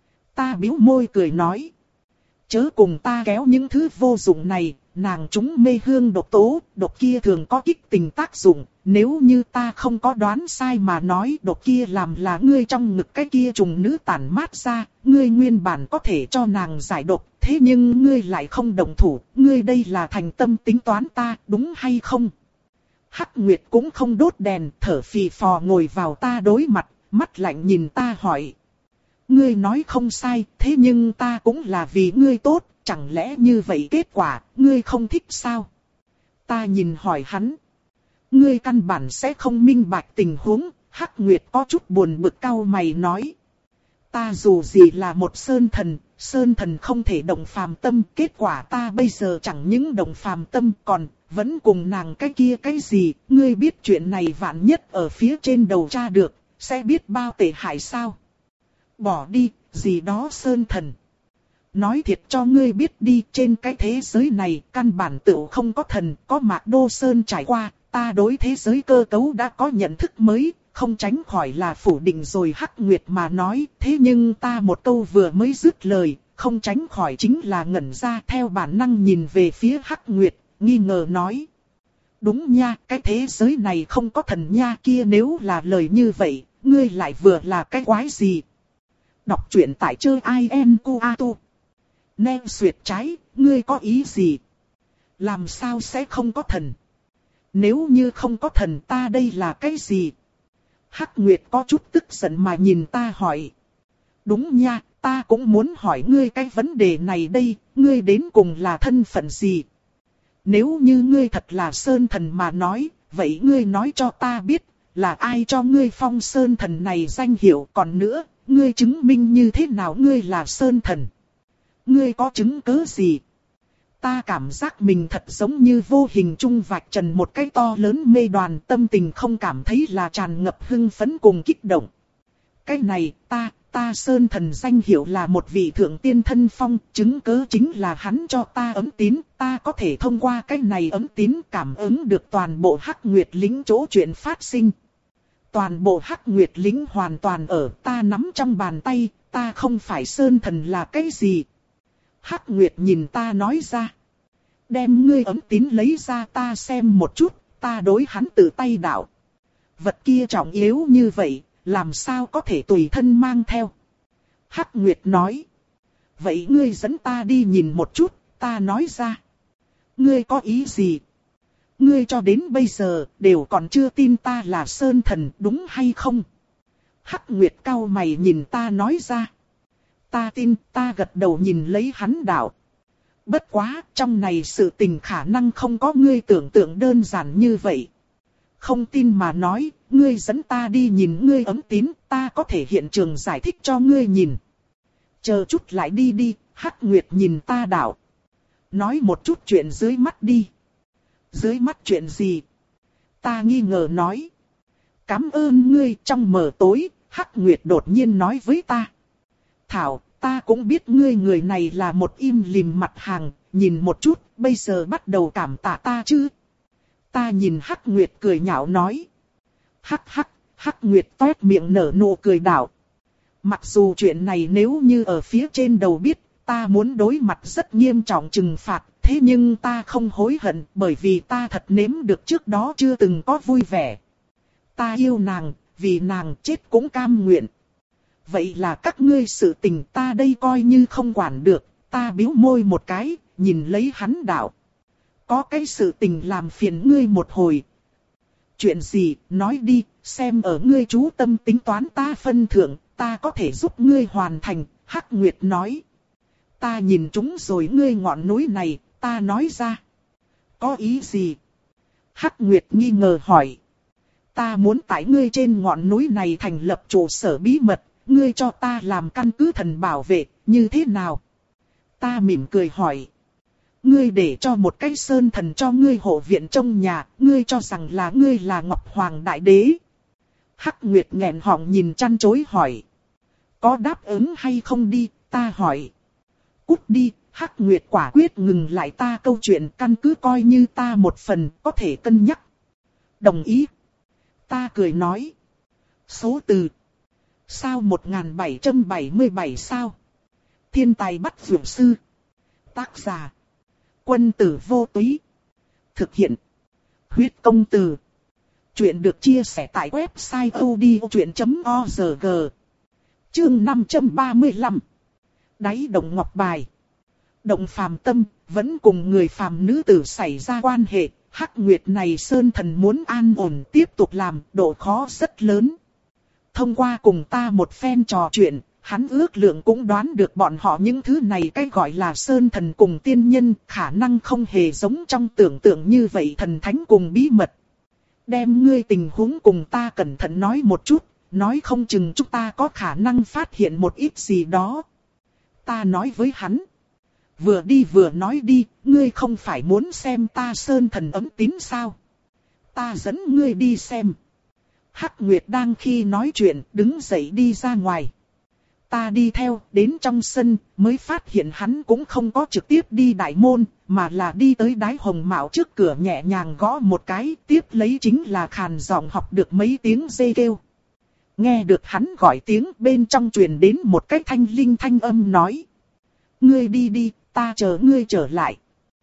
Ta bĩu môi cười nói. Chớ cùng ta kéo những thứ vô dụng này, nàng chúng mê hương độc tố, độc kia thường có kích tình tác dụng. Nếu như ta không có đoán sai mà nói, độc kia làm là ngươi trong ngực cái kia trùng nữ tản mát ra, ngươi nguyên bản có thể cho nàng giải độc, thế nhưng ngươi lại không đồng thủ, ngươi đây là thành tâm tính toán ta, đúng hay không? Hắc Nguyệt cũng không đốt đèn, thở phì phò ngồi vào ta đối mặt, mắt lạnh nhìn ta hỏi. Ngươi nói không sai, thế nhưng ta cũng là vì ngươi tốt, chẳng lẽ như vậy kết quả, ngươi không thích sao? Ta nhìn hỏi hắn. Ngươi căn bản sẽ không minh bạch tình huống, Hắc Nguyệt có chút buồn bực cau mày nói. Ta dù gì là một sơn thần, sơn thần không thể động phàm tâm, kết quả ta bây giờ chẳng những động phàm tâm còn vẫn cùng nàng cái kia cái gì, ngươi biết chuyện này vạn nhất ở phía trên đầu tra được, sẽ biết bao tệ hại sao? Bỏ đi, gì đó sơn thần. Nói thiệt cho ngươi biết đi, trên cái thế giới này, căn bản tựu không có thần, có Mạc Đô Sơn trải qua, ta đối thế giới cơ cấu đã có nhận thức mới, không tránh khỏi là phủ định rồi. Hắc Nguyệt mà nói, thế nhưng ta một câu vừa mới dứt lời, không tránh khỏi chính là ngẩn ra, theo bản năng nhìn về phía Hắc Nguyệt, nghi ngờ nói. Đúng nha, cái thế giới này không có thần nha, kia nếu là lời như vậy, ngươi lại vừa là cái quái gì? Đọc truyện tại chơi i em cu a tu. Nè xuyệt trái, ngươi có ý gì? Làm sao sẽ không có thần? Nếu như không có thần ta đây là cái gì? Hắc Nguyệt có chút tức giận mà nhìn ta hỏi. Đúng nha, ta cũng muốn hỏi ngươi cái vấn đề này đây, ngươi đến cùng là thân phận gì? Nếu như ngươi thật là sơn thần mà nói, vậy ngươi nói cho ta biết, là ai cho ngươi phong sơn thần này danh hiệu, còn nữa, ngươi chứng minh như thế nào ngươi là sơn thần? Ngươi có chứng cứ gì? Ta cảm giác mình thật giống như vô hình trung vạch trần một cái to lớn mê đoàn, tâm tình không cảm thấy là tràn ngập hưng phấn cùng kích động. Cái này, ta, ta sơn thần danh hiệu là một vị thượng tiên thân phong, chứng cứ chính là hắn cho ta ấm tín, ta có thể thông qua cái này ấm tín cảm ứng được toàn bộ Hắc Nguyệt lĩnh chỗ chuyện phát sinh. Toàn bộ Hắc Nguyệt lĩnh hoàn toàn ở ta nắm trong bàn tay, ta không phải sơn thần là cái gì? Hắc Nguyệt nhìn ta nói ra. Đem ngươi ấm tín lấy ra ta xem một chút, ta đối hắn tự tay đạo. Vật kia trọng yếu như vậy, làm sao có thể tùy thân mang theo? Hắc Nguyệt nói. Vậy ngươi dẫn ta đi nhìn một chút, ta nói ra. Ngươi có ý gì? Ngươi cho đến bây giờ, đều còn chưa tin ta là sơn thần, đúng hay không? Hắc Nguyệt cau mày nhìn ta nói ra. Ta tin, ta gật đầu nhìn lấy hắn đạo. Bất quá, trong này sự tình khả năng không có ngươi tưởng tượng đơn giản như vậy. Không tin mà nói, ngươi dẫn ta đi nhìn ngươi ấm tín, ta có thể hiện trường giải thích cho ngươi nhìn. Chờ chút lại đi đi, Hắc Nguyệt nhìn ta đạo. Nói một chút chuyện dưới mắt đi. Dưới mắt chuyện gì? Ta nghi ngờ nói. Cảm ơn ngươi. Trong mờ tối, Hắc Nguyệt đột nhiên nói với ta. Thảo, ta cũng biết ngươi người này là một im lìm mặt hàng, nhìn một chút, bây giờ bắt đầu cảm tạ ta chứ. Ta nhìn Hắc Nguyệt cười nhạo nói. Hắc hắc, Hắc Nguyệt toét miệng nở nụ cười đạo. Mặc dù chuyện này nếu như ở phía trên đầu biết, ta muốn đối mặt rất nghiêm trọng trừng phạt, thế nhưng ta không hối hận bởi vì ta thật nếm được trước đó chưa từng có vui vẻ. Ta yêu nàng, vì nàng chết cũng cam nguyện. Vậy là các ngươi sự tình ta đây coi như không quản được, ta bĩu môi một cái, nhìn lấy hắn đạo. Có cái sự tình làm phiền ngươi một hồi. Chuyện gì, nói đi, xem ở ngươi chú tâm tính toán ta phân thưởng, ta có thể giúp ngươi hoàn thành, Hắc Nguyệt nói. Ta nhìn chúng rồi ngươi ngọn núi này, ta nói ra. Có ý gì? Hắc Nguyệt nghi ngờ hỏi. Ta muốn tại ngươi trên ngọn núi này thành lập trụ sở bí mật, ngươi cho ta làm căn cứ thần bảo vệ, như thế nào? Ta mỉm cười hỏi. ngươi để cho một cái sơn thần cho ngươi hộ viện trong nhà, ngươi cho rằng là ngươi là Ngọc Hoàng Đại Đế. Hắc Nguyệt nghẹn họng nhìn chăn chối hỏi. Có đáp ứng hay không đi, ta hỏi. Cút đi, Hắc Nguyệt quả quyết ngừng lại ta câu chuyện, căn cứ coi như ta một phần, có thể cân nhắc. Đồng ý. Ta cười nói. Số từ. Sao một nghìn bảy trăm bảy mươi bảy sao? Thiên tài bắt vượt sư. Tác giả. Quân tử vô túy. Thực hiện. Huyết công từ. Chuyện được chia sẻ tại website odchuyện chấm org. Chương năm trăm ba mươi lăm. Đáy động ngọc bài. Động phàm tâm, vẫn cùng người phàm nữ tử xảy ra quan hệ. Hắc Nguyệt này sơn thần muốn an ổn tiếp tục làm, độ khó rất lớn. Thông qua cùng ta một phen trò chuyện, hắn ước lượng cũng đoán được bọn họ những thứ này cái gọi là sơn thần cùng tiên nhân, khả năng không hề giống trong tưởng tượng như vậy thần thánh cùng bí mật. Đem ngươi tình huống cùng ta cẩn thận nói một chút, nói không chừng chúng ta có khả năng phát hiện một ít gì đó. Ta nói với hắn. Vừa đi vừa nói đi, ngươi không phải muốn xem ta sơn thần ấm tín sao? Ta dẫn ngươi đi xem. Hắc Nguyệt đang khi nói chuyện, đứng dậy đi ra ngoài. Ta đi theo, đến trong sân, mới phát hiện hắn cũng không có trực tiếp đi đại môn, mà là đi tới đái hồng mạo trước cửa nhẹ nhàng gõ một cái, tiếp lấy chính là khàn giọng học được mấy tiếng dê kêu. Nghe được hắn gọi tiếng, bên trong truyền đến một cái thanh linh thanh âm nói. Ngươi đi đi, ta chờ ngươi trở lại.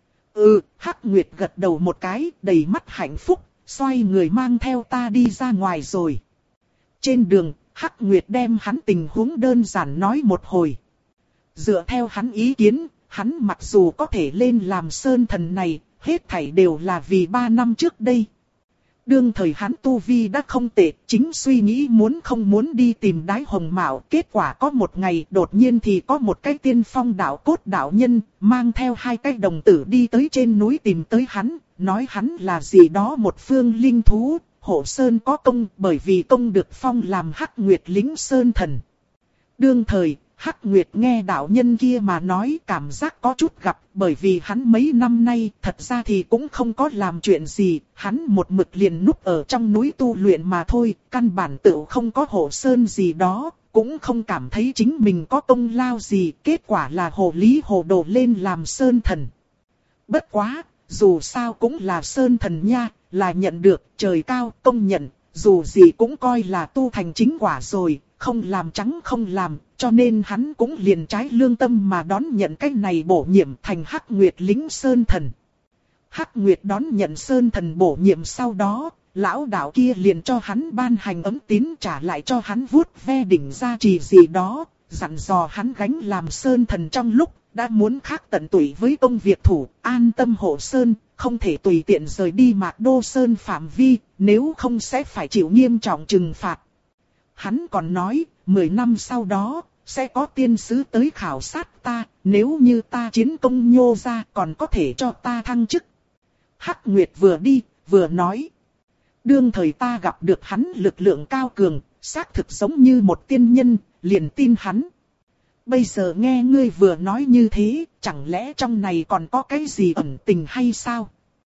Ừ, Hắc Nguyệt gật đầu một cái, đầy mắt hạnh phúc, xoay người mang theo ta đi ra ngoài rồi. Trên đường, Hắc Nguyệt đem hắn tình huống đơn giản nói một hồi. Dựa theo hắn ý kiến, hắn mặc dù có thể lên làm sơn thần này, hết thảy đều là vì ba năm trước đây. Đương thời hắn tu vi đã không tệ, chính suy nghĩ muốn không muốn đi tìm đái hồng mạo. Kết quả có một ngày đột nhiên thì có một cái tiên phong đạo cốt đạo nhân, mang theo hai cái đồng tử đi tới trên núi tìm tới hắn, nói hắn là gì đó một phương linh thú, hộ sơn có công, bởi vì công được phong làm Hắc Nguyệt lính sơn thần. Đương thời, Hắc Nguyệt nghe đạo nhân kia mà nói cảm giác có chút gặp, bởi vì hắn mấy năm nay thật ra thì cũng không có làm chuyện gì, hắn một mực liền núp ở trong núi tu luyện mà thôi, căn bản tự không có hộ sơn gì đó, cũng không cảm thấy chính mình có công lao gì, kết quả là hồ lý hồ đồ lên làm sơn thần. Bất quá, dù sao cũng là sơn thần nha, là nhận được trời cao công nhận, dù gì cũng coi là tu thành chính quả rồi, không làm trắng không làm, cho nên hắn cũng liền trái lương tâm mà đón nhận cái này bổ nhiệm thành Hắc Nguyệt lính sơn thần. Hắc Nguyệt đón nhận sơn thần bổ nhiệm sau đó, lão đạo kia liền cho hắn ban hành ấm tín, trả lại cho hắn vuốt ve đỉnh gia trì gì đó, dặn dò hắn gánh làm sơn thần trong lúc đã muốn khác tận tụy với công việc thủ, an tâm hộ sơn, không thể tùy tiện rời đi Mạc Đô Sơn phạm vi, nếu không sẽ phải chịu nghiêm trọng trừng phạt. Hắn còn nói, mười năm sau đó, sẽ có tiên sứ tới khảo sát ta, nếu như ta chiến công nhô ra còn có thể cho ta thăng chức. Hắc Nguyệt vừa đi, vừa nói. Đương thời ta gặp được hắn lực lượng cao cường, xác thực giống như một tiên nhân, liền tin hắn. Bây giờ nghe ngươi vừa nói như thế, chẳng lẽ trong này còn có cái gì ẩn tình hay sao?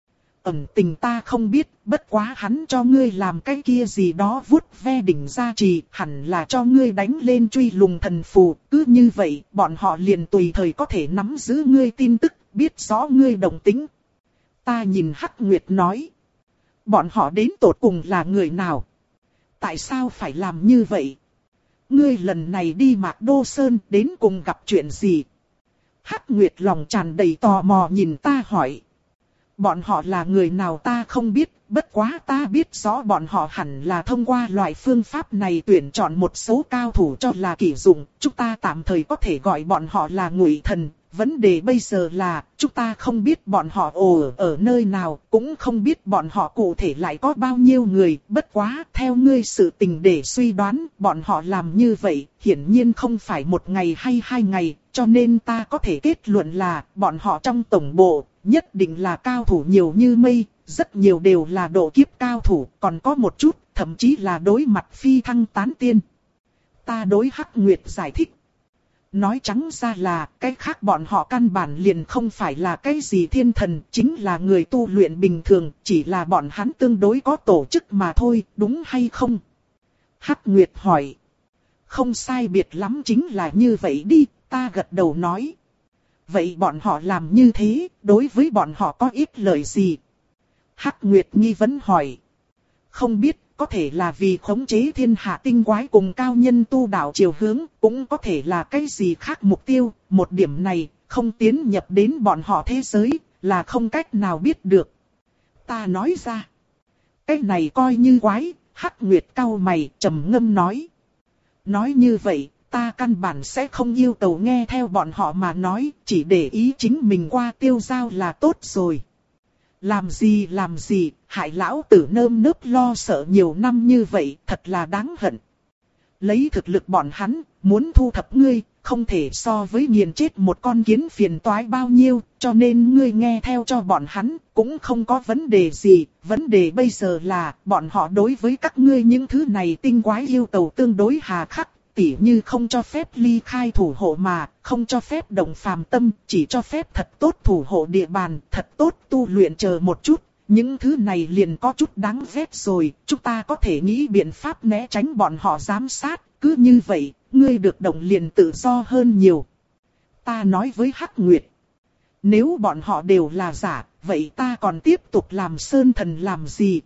Ẩn tình ta không biết, bất quá hắn cho ngươi làm cái kia gì đó vuốt ve đỉnh gia trì, hẳn là cho ngươi đánh lên truy lùng thần phù, cứ như vậy, bọn họ liền tùy thời có thể nắm giữ ngươi tin tức, biết rõ ngươi đồng tính. Ta nhìn Hắc Nguyệt nói, bọn họ đến tột cùng là người nào? Tại sao phải làm như vậy? Ngươi lần này đi Mạc Đô Sơn đến cùng gặp chuyện gì? Hắc Nguyệt lòng tràn đầy tò mò nhìn ta hỏi. Bọn họ là người nào ta không biết, bất quá ta biết rõ bọn họ hẳn là thông qua loại phương pháp này tuyển chọn một số cao thủ cho là kỷ dụng. Chúng ta tạm thời có thể gọi bọn họ là ngụy thần. Vấn đề bây giờ là, chúng ta không biết bọn họ ồ ở nơi nào, cũng không biết bọn họ cụ thể lại có bao nhiêu người. Bất quá, theo ngươi sự tình để suy đoán, bọn họ làm như vậy, hiển nhiên không phải một ngày hay hai ngày, cho nên ta có thể kết luận là, bọn họ trong tổng bộ, nhất định là cao thủ nhiều như mây, rất nhiều đều là độ kiếp cao thủ, còn có một chút, thậm chí là đối mặt phi thăng tán tiên. Ta đối Hắc Nguyệt giải thích. Nói trắng ra là cái khác bọn họ căn bản liền không phải là cái gì thiên thần, chính là người tu luyện bình thường, chỉ là bọn hắn tương đối có tổ chức mà thôi, đúng hay không? Hắc Nguyệt hỏi. Không sai biệt lắm chính là như vậy đi, ta gật đầu nói. Vậy bọn họ làm như thế, đối với bọn họ có ích lợi gì? Hắc Nguyệt nghi vấn hỏi. Không biết, có thể là vì khống chế thiên hạ tinh quái cùng cao nhân tu đạo chiều hướng, cũng có thể là cái gì khác mục tiêu, một điểm này, không tiến nhập đến bọn họ thế giới, là không cách nào biết được. Ta nói ra. Cái này coi như quái, Hắc Nguyệt cau mày, trầm ngâm nói. Nói như vậy, ta căn bản sẽ không yêu cầu nghe theo bọn họ mà nói, chỉ để ý chính mình qua tiêu giao là tốt rồi. Làm gì làm gì, hại lão tử nơm nớp lo sợ nhiều năm như vậy, thật là đáng hận. Lấy thực lực bọn hắn, muốn thu thập ngươi, không thể so với nghiền chết một con kiến phiền toái bao nhiêu, cho nên ngươi nghe theo cho bọn hắn, cũng không có vấn đề gì. Vấn đề bây giờ là, bọn họ đối với các ngươi những thứ này tinh quái yêu cầu tương đối hà khắc. Tỉ như không cho phép ly khai thủ hộ mà, không cho phép động phàm tâm, chỉ cho phép thật tốt thủ hộ địa bàn, thật tốt tu luyện chờ một chút. Những thứ này liền có chút đáng ghét rồi, chúng ta có thể nghĩ biện pháp né tránh bọn họ giám sát, cứ như vậy, ngươi được động liền tự do hơn nhiều. Ta nói với Hắc Nguyệt, nếu bọn họ đều là giả, vậy ta còn tiếp tục làm sơn thần làm gì?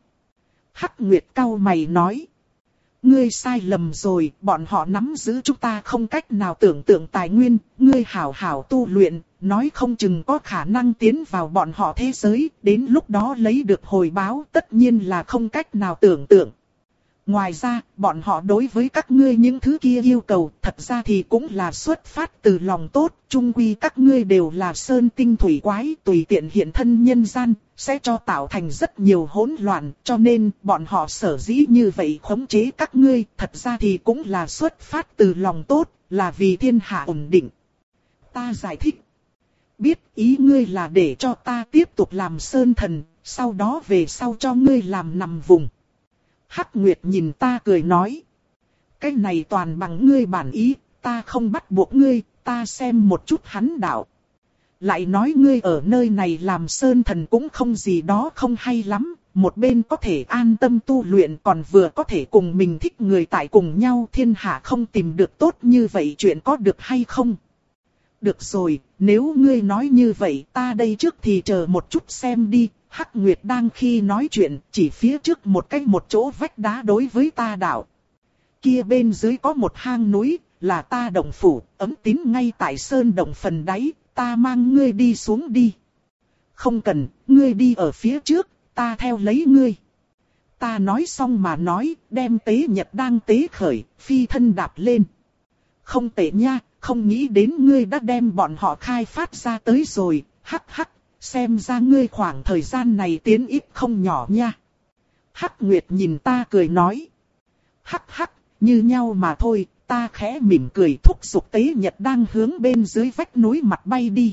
Hắc Nguyệt cau mày nói. Ngươi sai lầm rồi, bọn họ nắm giữ chúng ta không cách nào tưởng tượng tài nguyên, ngươi hảo hảo tu luyện, nói không chừng có khả năng tiến vào bọn họ thế giới, đến lúc đó lấy được hồi báo tất nhiên là không cách nào tưởng tượng. Ngoài ra, bọn họ đối với các ngươi những thứ kia yêu cầu, thật ra thì cũng là xuất phát từ lòng tốt, chung quy các ngươi đều là sơn tinh thủy quái, tùy tiện hiện thân nhân gian, sẽ cho tạo thành rất nhiều hỗn loạn, cho nên bọn họ sở dĩ như vậy khống chế các ngươi, thật ra thì cũng là xuất phát từ lòng tốt, là vì thiên hạ ổn định. Ta giải thích. Biết ý ngươi là để cho ta tiếp tục làm sơn thần, sau đó về sau cho ngươi làm nằm vùng. Hắc Nguyệt nhìn ta cười nói. Cái này toàn bằng ngươi bản ý, ta không bắt buộc ngươi, ta xem một chút hắn đạo. Lại nói ngươi ở nơi này làm sơn thần cũng không gì đó không hay lắm, một bên có thể an tâm tu luyện còn vừa có thể cùng mình thích người tại cùng nhau, thiên hạ không tìm được tốt như vậy chuyện có được hay không? Được rồi, nếu ngươi nói như vậy ta đây trước thì chờ một chút xem đi. Hắc Nguyệt đang khi nói chuyện, chỉ phía trước một cái một chỗ vách đá đối với ta đạo. Kia bên dưới có một hang núi, là ta động phủ, ấm tín ngay tại sơn động phần đáy, ta mang ngươi đi xuống đi. Không cần, ngươi đi ở phía trước, ta theo lấy ngươi. Ta nói xong mà nói, đem tế nhật đang tế khởi, phi thân đạp lên. Không tệ nha, không nghĩ đến ngươi đã đem bọn họ khai phát ra tới rồi, hắc hắc. Xem ra ngươi khoảng thời gian này tiến ít không nhỏ nha. Hắc Nguyệt nhìn ta cười nói. Hắc hắc, như nhau mà thôi, ta khẽ mỉm cười thúc giục tế nhật đang hướng bên dưới vách núi mặt bay đi.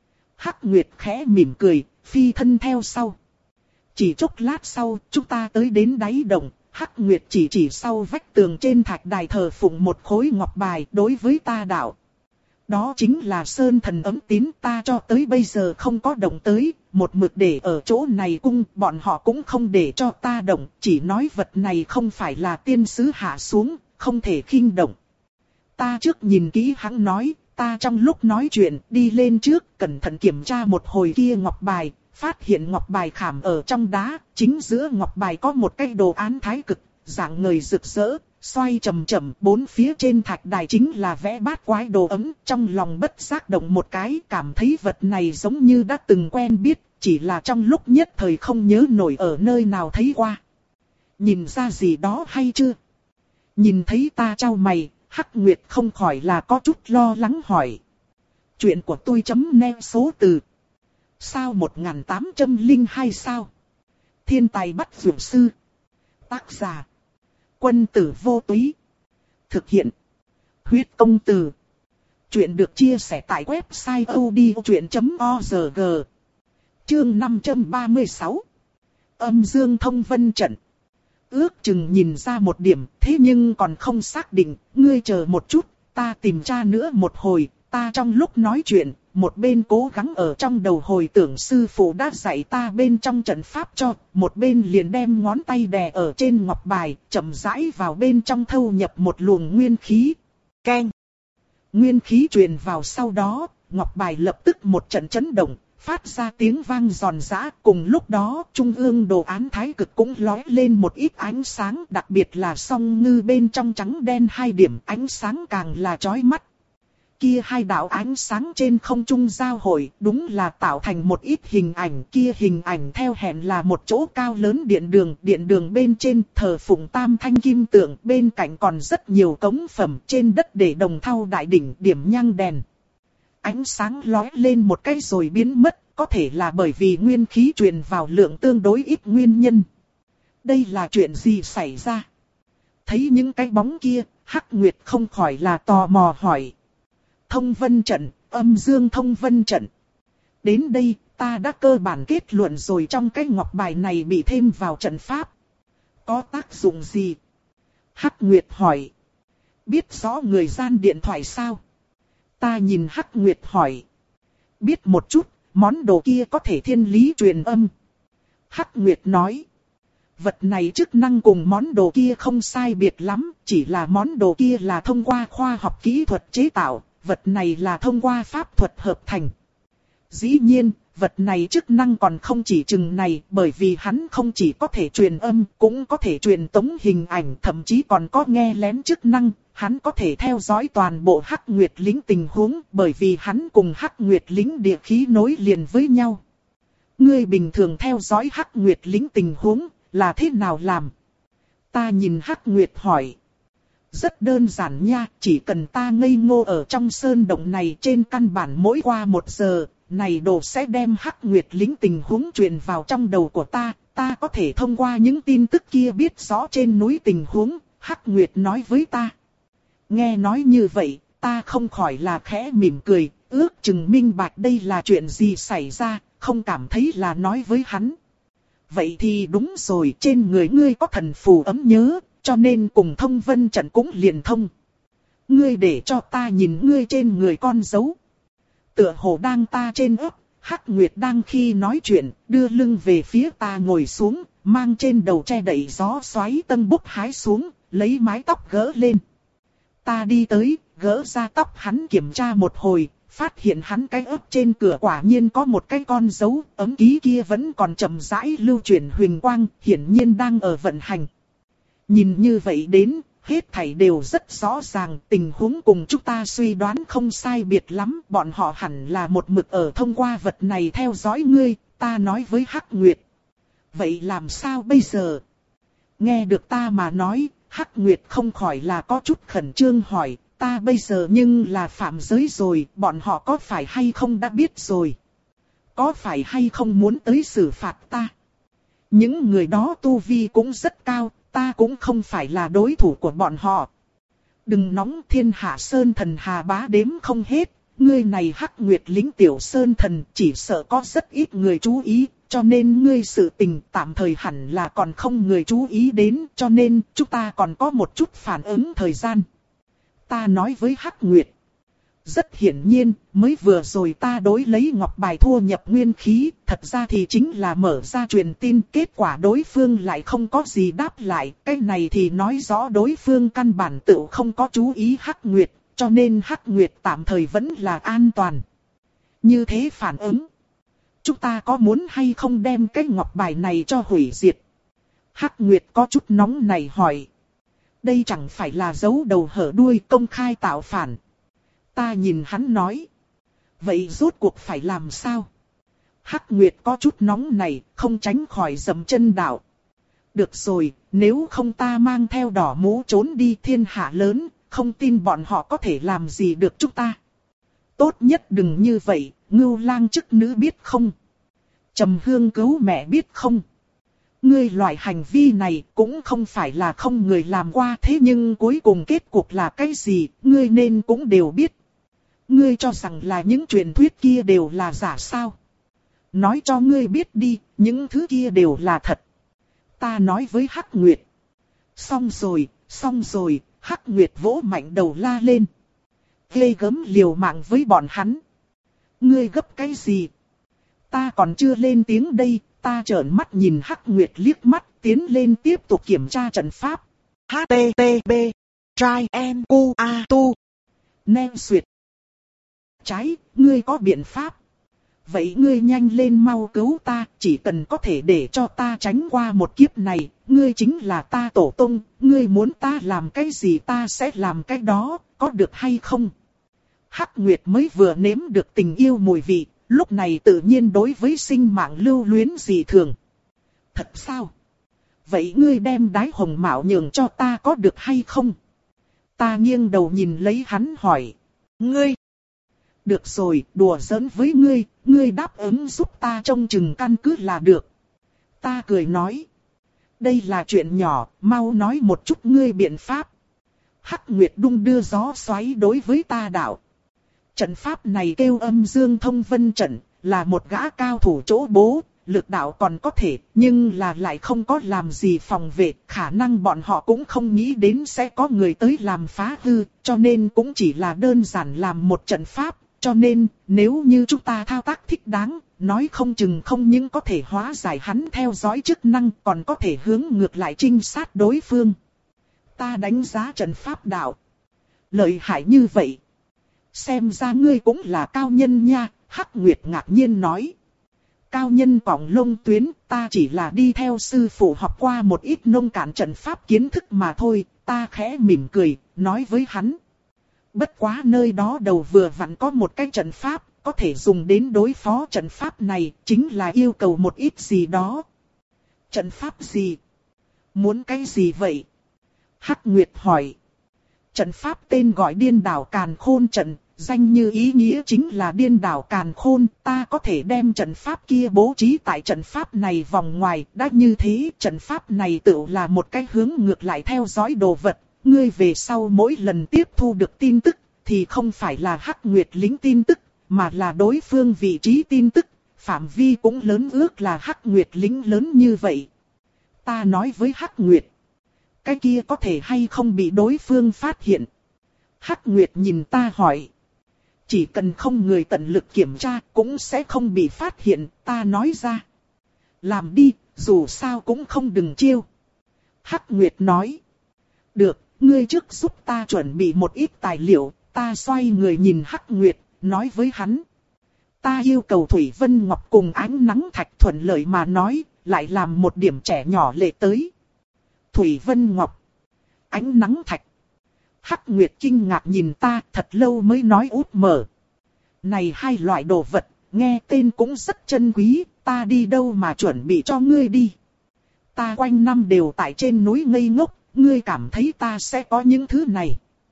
Hắc Nguyệt khẽ mỉm cười, phi thân theo sau. Chỉ chốc lát sau, chúng ta tới đến đáy động, Hắc Nguyệt chỉ chỉ sau vách tường trên thạch đài thờ phụng một khối ngọc bài đối với ta đạo. Đó chính là sơn thần ấm tín, ta cho tới bây giờ không có động tới, một mực để ở chỗ này cung, bọn họ cũng không để cho ta động, chỉ nói vật này không phải là tiên sứ hạ xuống, không thể khinh động. Ta trước nhìn kỹ hắn nói, ta trong lúc nói chuyện đi lên trước, cẩn thận kiểm tra một hồi kia ngọc bài, phát hiện ngọc bài khảm ở trong đá, chính giữa ngọc bài có một cái đồ án thái cực, dạng ngời rực rỡ. Xoay chậm chậm, bốn phía trên thạch đài chính là vẽ bát quái đồ ấm, trong lòng bất giác động một cái, cảm thấy vật này giống như đã từng quen biết, chỉ là trong lúc nhất thời không nhớ nổi ở nơi nào thấy qua. Nhìn ra gì đó hay chưa? Nhìn thấy ta chau mày, Hắc Nguyệt không khỏi là có chút lo lắng hỏi. Chuyện của tôi chấm nét số từ. Sao một nghìn tám trăm lẻ hai sao? Thiên tài bắt dược sư. Tác giả. Quân tử vô túy. Thực hiện. Huyết công từ. Chuyện được chia sẻ tại website odchuyện chấm org. Chương năm trăm ba mươi sáu. Âm dương thông vân trận. Ước chừng nhìn ra một điểm, thế nhưng còn không xác định, ngươi chờ một chút, ta tìm tra nữa một hồi, ta trong lúc nói chuyện, một bên cố gắng ở trong đầu hồi tưởng sư phụ đã dạy ta bên trong trận pháp cho, một bên liền đem ngón tay đè ở trên ngọc bài, chậm rãi vào bên trong thâu nhập một luồng nguyên khí. Keng! Nguyên khí truyền vào sau đó, ngọc bài lập tức một trận chấn động, phát ra tiếng vang giòn giã. Cùng lúc đó, trung ương đồ án thái cực cũng lóe lên một ít ánh sáng, đặc biệt là song ngư bên trong trắng đen hai điểm, ánh sáng càng là chói mắt. Kia hai đạo ánh sáng trên không trung giao hội, đúng là tạo thành một ít hình ảnh. Kia hình ảnh theo hẹn là một chỗ cao lớn điện đường, điện đường bên trên thờ phụng tam thanh kim tượng, bên cạnh còn rất nhiều cống phẩm, trên đất để đồng thau đại đỉnh điểm nhang đèn. Ánh sáng lóe lên một cái rồi biến mất, có thể là bởi vì nguyên khí truyền vào lượng tương đối ít nguyên nhân. Đây là chuyện gì xảy ra? Thấy những cái bóng kia, Hắc Nguyệt không khỏi là tò mò hỏi. Thông vân trận, âm dương thông vân trận. Đến đây, ta đã cơ bản kết luận rồi, trong cái ngọc bài này bị thêm vào trận pháp. Có tác dụng gì? Hắc Nguyệt hỏi. Biết rõ người gian điện thoại sao? Ta nhìn Hắc Nguyệt hỏi. Biết một chút, món đồ kia có thể thiên lý truyền âm. Hắc Nguyệt nói. Vật này chức năng cùng món đồ kia không sai biệt lắm, chỉ là món đồ kia là thông qua khoa học kỹ thuật chế tạo, vật này là thông qua pháp thuật hợp thành. Dĩ nhiên, vật này chức năng còn không chỉ chừng này, bởi vì hắn không chỉ có thể truyền âm, cũng có thể truyền tống hình ảnh, thậm chí còn có nghe lén chức năng. Hắn có thể theo dõi toàn bộ Hắc Nguyệt Lính tình huống, bởi vì hắn cùng Hắc Nguyệt Lính địa khí nối liền với nhau. Ngươi bình thường theo dõi Hắc Nguyệt Lính tình huống, là thế nào làm? Ta nhìn Hắc Nguyệt hỏi. Rất đơn giản nha, chỉ cần ta ngây ngô ở trong sơn động này, trên căn bản mỗi qua một giờ, này đồ sẽ đem Hắc Nguyệt Lính tình huống truyền vào trong đầu của ta. Ta có thể thông qua những tin tức kia biết rõ trên núi tình huống, Hắc Nguyệt nói với ta. Nghe nói như vậy, ta không khỏi là khẽ mỉm cười, ước chừng minh bạch đây là chuyện gì xảy ra, không cảm thấy là nói với hắn. Vậy thì đúng rồi, trên người ngươi có thần phù ấm nhớ, cho nên cùng thông vân trận cũng liền thông. Ngươi để cho ta nhìn ngươi trên người con dấu. Tựa hồ đang ta trên ấp, Hắc Nguyệt đang khi nói chuyện, đưa lưng về phía ta ngồi xuống, mang trên đầu che đậy gió xoáy tân bốc hái xuống, lấy mái tóc gỡ lên. Ta đi tới, gỡ ra tóc hắn kiểm tra một hồi, phát hiện hắn cái ớt trên cửa quả nhiên có một cái con dấu, ấm ký kia vẫn còn chậm rãi lưu chuyển huỳnh quang, hiển nhiên đang ở vận hành. Nhìn như vậy đến, hết thảy đều rất rõ ràng, tình huống cùng chúng ta suy đoán không sai biệt lắm, bọn họ hẳn là một mực ở thông qua vật này theo dõi ngươi, ta nói với Hắc Nguyệt. Vậy làm sao bây giờ? Nghe được ta mà nói, Hắc Nguyệt không khỏi là có chút khẩn trương hỏi, ta bây giờ nhưng là phạm giới rồi, bọn họ có phải hay không đã biết rồi? Có phải hay không muốn tới xử phạt ta? Những người đó tu vi cũng rất cao, ta cũng không phải là đối thủ của bọn họ. Đừng nóng, thiên hạ sơn thần hà bá đếm không hết, ngươi này Hắc Nguyệt Lính tiểu sơn thần chỉ sợ có rất ít người chú ý. Cho nên ngươi sự tình tạm thời hẳn là còn không người chú ý đến, cho nên chúng ta còn có một chút phản ứng thời gian. Ta nói với Hắc Nguyệt. Rất hiển nhiên, mới vừa rồi ta đối lấy ngọc bài thua nhập nguyên khí, thật ra thì chính là mở ra truyền tin, kết quả đối phương lại không có gì đáp lại, cái này thì nói rõ đối phương căn bản tự không có chú ý Hắc Nguyệt, cho nên Hắc Nguyệt tạm thời vẫn là an toàn. Như thế phản ứng. Chúng ta có muốn hay không đem cái ngọc bài này cho hủy diệt? Hắc Nguyệt có chút nóng này hỏi. Đây chẳng phải là giấu đầu hở đuôi công khai tạo phản. Ta nhìn hắn nói. Vậy rốt cuộc phải làm sao? Hắc Nguyệt có chút nóng này, không tránh khỏi dầm chân đạo. Được rồi, nếu không ta mang theo đỏ mũ trốn đi thiên hạ lớn, không tin bọn họ có thể làm gì được chúng ta. Tốt nhất đừng như vậy, Ngưu Lang chức nữ biết không? Trầm Hương cứu mẹ biết không? Ngươi loại hành vi này cũng không phải là không người làm qua, thế nhưng cuối cùng kết cục là cái gì, ngươi nên cũng đều biết. Ngươi cho rằng là những truyền thuyết kia đều là giả sao? Nói cho ngươi biết đi, những thứ kia đều là thật. Ta nói với Hắc Nguyệt. Xong rồi, xong rồi, Hắc Nguyệt vỗ mạnh đầu la lên. ghê gớm liều mạng với bọn hắn. Ngươi gấp cái gì? Ta còn chưa lên tiếng đây, ta trợn mắt nhìn Hắc Nguyệt liếc mắt, tiến lên tiếp tục kiểm tra trận pháp. hát tê tê pê Trai en cu a tu Nem Xuyệt. Trái, ngươi có biện pháp. Vậy ngươi nhanh lên mau cứu ta, chỉ cần có thể để cho ta tránh qua một kiếp này, ngươi chính là ta tổ tông, ngươi muốn ta làm cái gì ta sẽ làm cái đó, có được hay không? Hắc Nguyệt mới vừa nếm được tình yêu mùi vị, lúc này tự nhiên đối với sinh mạng lưu luyến dị thường. Thật sao? Vậy ngươi đem đái hồng mạo nhường cho ta có được hay không? Ta nghiêng đầu nhìn lấy hắn hỏi. Ngươi! Được rồi, đùa giỡn với ngươi, ngươi đáp ứng giúp ta trông chừng căn cứ là được. Ta cười nói. Đây là chuyện nhỏ, mau nói một chút ngươi biện pháp. Hắc Nguyệt đung đưa gió xoáy đối với ta đạo. Trận pháp này kêu Âm Dương Thông Vân Trận, là một gã cao thủ chỗ bố, lực đạo còn có thể, nhưng là lại không có làm gì phòng vệ, khả năng bọn họ cũng không nghĩ đến sẽ có người tới làm phá hư, cho nên cũng chỉ là đơn giản làm một trận pháp, cho nên nếu như chúng ta thao tác thích đáng, nói không chừng không những có thể hóa giải hắn theo dõi chức năng, còn có thể hướng ngược lại trinh sát đối phương. Ta đánh giá trận pháp đạo. Lợi hại như vậy. Xem ra ngươi cũng là cao nhân nha, Hắc Nguyệt ngạc nhiên nói. Cao nhân cỏng lông tuyến, ta chỉ là đi theo sư phụ học qua một ít nông cạn trận pháp kiến thức mà thôi, ta khẽ mỉm cười, nói với hắn. Bất quá nơi đó đầu vừa vặn có một cái trận pháp, có thể dùng đến đối phó trận pháp này, chính là yêu cầu một ít gì đó. Trận pháp gì? Muốn cái gì vậy? Hắc Nguyệt hỏi. Trận pháp tên gọi Điên Đảo Càn Khôn Trận, danh như ý nghĩa chính là Điên Đảo Càn Khôn, ta có thể đem trận pháp kia bố trí tại trận pháp này vòng ngoài, đã như thế trận pháp này tự là một cái hướng ngược lại theo dõi đồ vật, ngươi về sau mỗi lần tiếp thu được tin tức, thì không phải là Hắc Nguyệt lính tin tức, mà là đối phương vị trí tin tức, phạm vi cũng lớn ước là Hắc Nguyệt lính lớn như vậy. Ta nói với Hắc Nguyệt. Cái kia có thể hay không bị đối phương phát hiện? Hắc Nguyệt nhìn ta hỏi. Chỉ cần không người tận lực kiểm tra cũng sẽ không bị phát hiện, ta nói ra. Làm đi, dù sao cũng không đừng chiêu. Hắc Nguyệt nói. Được, ngươi trước giúp ta chuẩn bị một ít tài liệu, ta xoay người nhìn Hắc Nguyệt, nói với hắn. Ta yêu cầu Thủy Vân Ngọc cùng Ánh Nắng Thạch thuận lợi mà nói, lại làm một điểm trẻ nhỏ lệ tới. Thủy Vân Ngọc, Ánh Nắng Thạch. Hắc Nguyệt kinh ngạc nhìn ta, thật lâu mới nói út mở. Này hai loại đồ vật, nghe tên cũng rất chân quý, ta đi đâu mà chuẩn bị cho ngươi đi. Ta quanh năm đều tại trên núi ngây ngốc, ngươi cảm thấy ta sẽ có những thứ này.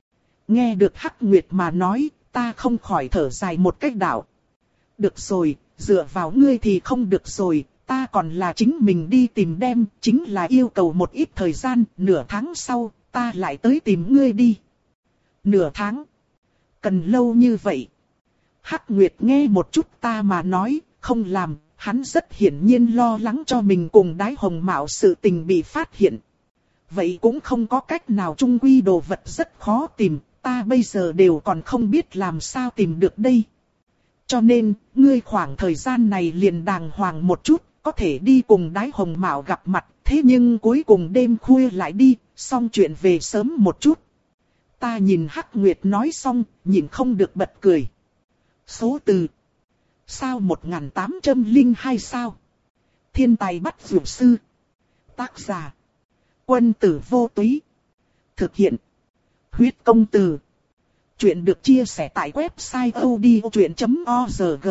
Nghe được Hắc Nguyệt mà nói, ta không khỏi thở dài một cách đạo. Được rồi, dựa vào ngươi thì không được rồi. Ta còn là chính mình đi tìm đem, chính là yêu cầu một ít thời gian, nửa tháng sau, ta lại tới tìm ngươi đi. Nửa tháng? Cần lâu như vậy? Hắc Nguyệt nghe một chút ta mà nói, không làm, hắn rất hiển nhiên lo lắng cho mình cùng Đái Hồng Mạo sự tình bị phát hiện. Vậy cũng không có cách nào, chung quy đồ vật rất khó tìm, ta bây giờ đều còn không biết làm sao tìm được đây. Cho nên, ngươi khoảng thời gian này liền đàng hoàng một chút. Có thể đi cùng Đái Hồng Mạo gặp mặt, thế nhưng cuối cùng đêm khuya lại đi, xong chuyện về sớm một chút. Ta nhìn Hắc Nguyệt nói xong, nhìn không được bật cười. Số từ. Sao một nghìn tám trăm lẻ hai sao? Thiên tài bắt dược sư. Tác giả. Quân tử vô túy. Thực hiện. Huyết công từ. Chuyện được chia sẻ tại website odchuyện chấm org.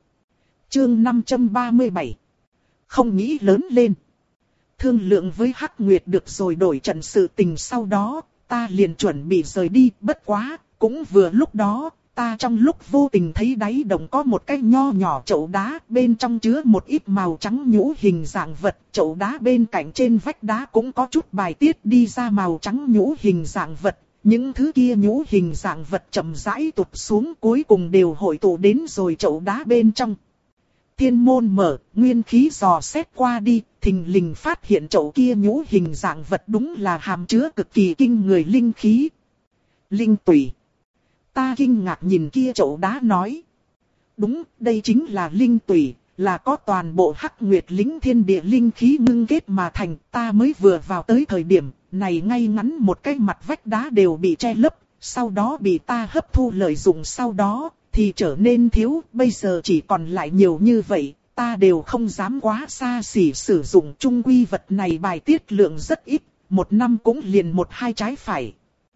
Chương năm trăm ba mươi bảy. Không nghĩ lớn lên. Thương lượng với Hắc Nguyệt được rồi đổi trận sự tình sau đó, ta liền chuẩn bị rời đi, bất quá, cũng vừa lúc đó, ta trong lúc vô tình thấy đáy đồng có một cái nho nhỏ chậu đá, bên trong chứa một ít màu trắng nhũ hình dạng vật, chậu đá bên cạnh trên vách đá cũng có chút bài tiết đi ra màu trắng nhũ hình dạng vật, những thứ kia nhũ hình dạng vật chậm rãi tụt xuống cuối cùng đều hội tụ đến rồi chậu đá bên trong. Thiên môn mở, nguyên khí dò xét qua đi, thình lình phát hiện chậu kia nhũ hình dạng vật đúng là hàm chứa cực kỳ kinh người linh khí. Linh tủy. Ta kinh ngạc nhìn kia chậu đá nói. Đúng, đây chính là linh tủy, là có toàn bộ Hắc Nguyệt lĩnh thiên địa linh khí ngưng kết mà thành. Ta mới vừa vào tới thời điểm này, ngay ngắn một cái mặt vách đá đều bị che lấp, sau đó bị ta hấp thu lợi dụng, sau đó thì trở nên thiếu, bây giờ chỉ còn lại nhiều như vậy. Ta đều không dám quá xa xỉ sử dụng, chung quy vật này bài tiết lượng rất ít, một năm cũng liền một hai trái phải.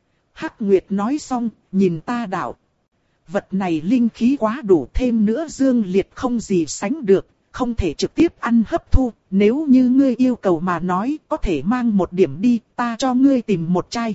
Hắc Nguyệt nói xong, nhìn ta đạo. Vật này linh khí quá đủ, thêm nữa dương liệt không gì sánh được, không thể trực tiếp ăn hấp thu. Nếu như ngươi yêu cầu mà nói, có thể mang một điểm đi, ta cho ngươi tìm một chai.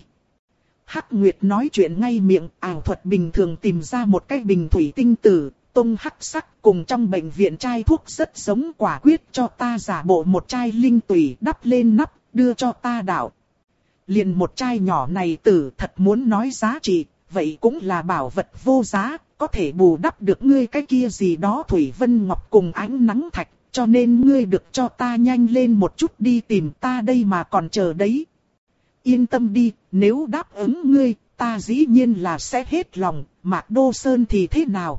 Hắc Nguyệt nói chuyện ngay miệng, ảo thuật bình thường tìm ra một cái bình thủy tinh tử, tông hắc sắc, cùng trong bệnh viện chai thuốc rất giống, quả quyết cho ta giả bộ một chai linh tủy, đắp lên nắp, đưa cho ta đạo. Liền một chai nhỏ này tử, thật muốn nói giá trị, vậy cũng là bảo vật vô giá, có thể bù đắp được ngươi cái kia gì đó thủy vân ngọc cùng ánh nắng thạch, cho nên ngươi được cho ta nhanh lên một chút đi tìm, ta đây mà còn chờ đấy. Yên tâm đi, nếu đáp ứng ngươi, ta dĩ nhiên là sẽ hết lòng. Mạc Đô Sơn thì thế nào?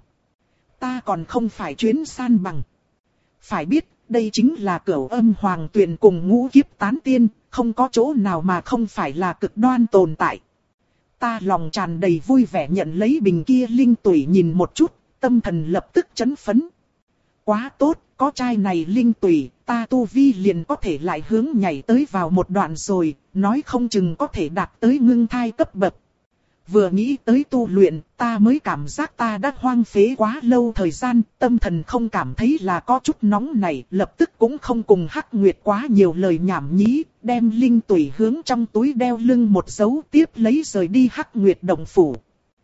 Ta còn không phải chuyến san bằng. Phải biết, đây chính là Cửu Âm Hoàng Tuyền cùng Ngũ Kiếp Tán Tiên, không có chỗ nào mà không phải là cực đoan tồn tại. Ta lòng tràn đầy vui vẻ nhận lấy bình kia linh tủy, nhìn một chút, tâm thần lập tức chấn phấn. Quá tốt, có chai này linh tủy, ta tu vi liền có thể lại hướng nhảy tới vào một đoạn rồi, nói không chừng có thể đạt tới ngưng thai cấp bậc. Vừa nghĩ tới tu luyện, ta mới cảm giác ta đã hoang phế quá lâu thời gian, tâm thần không cảm thấy là có chút nóng này, lập tức cũng không cùng Hắc Nguyệt quá nhiều lời nhảm nhí, đem linh tủy hướng trong túi đeo lưng một dấu, tiếp lấy rời đi Hắc Nguyệt động phủ.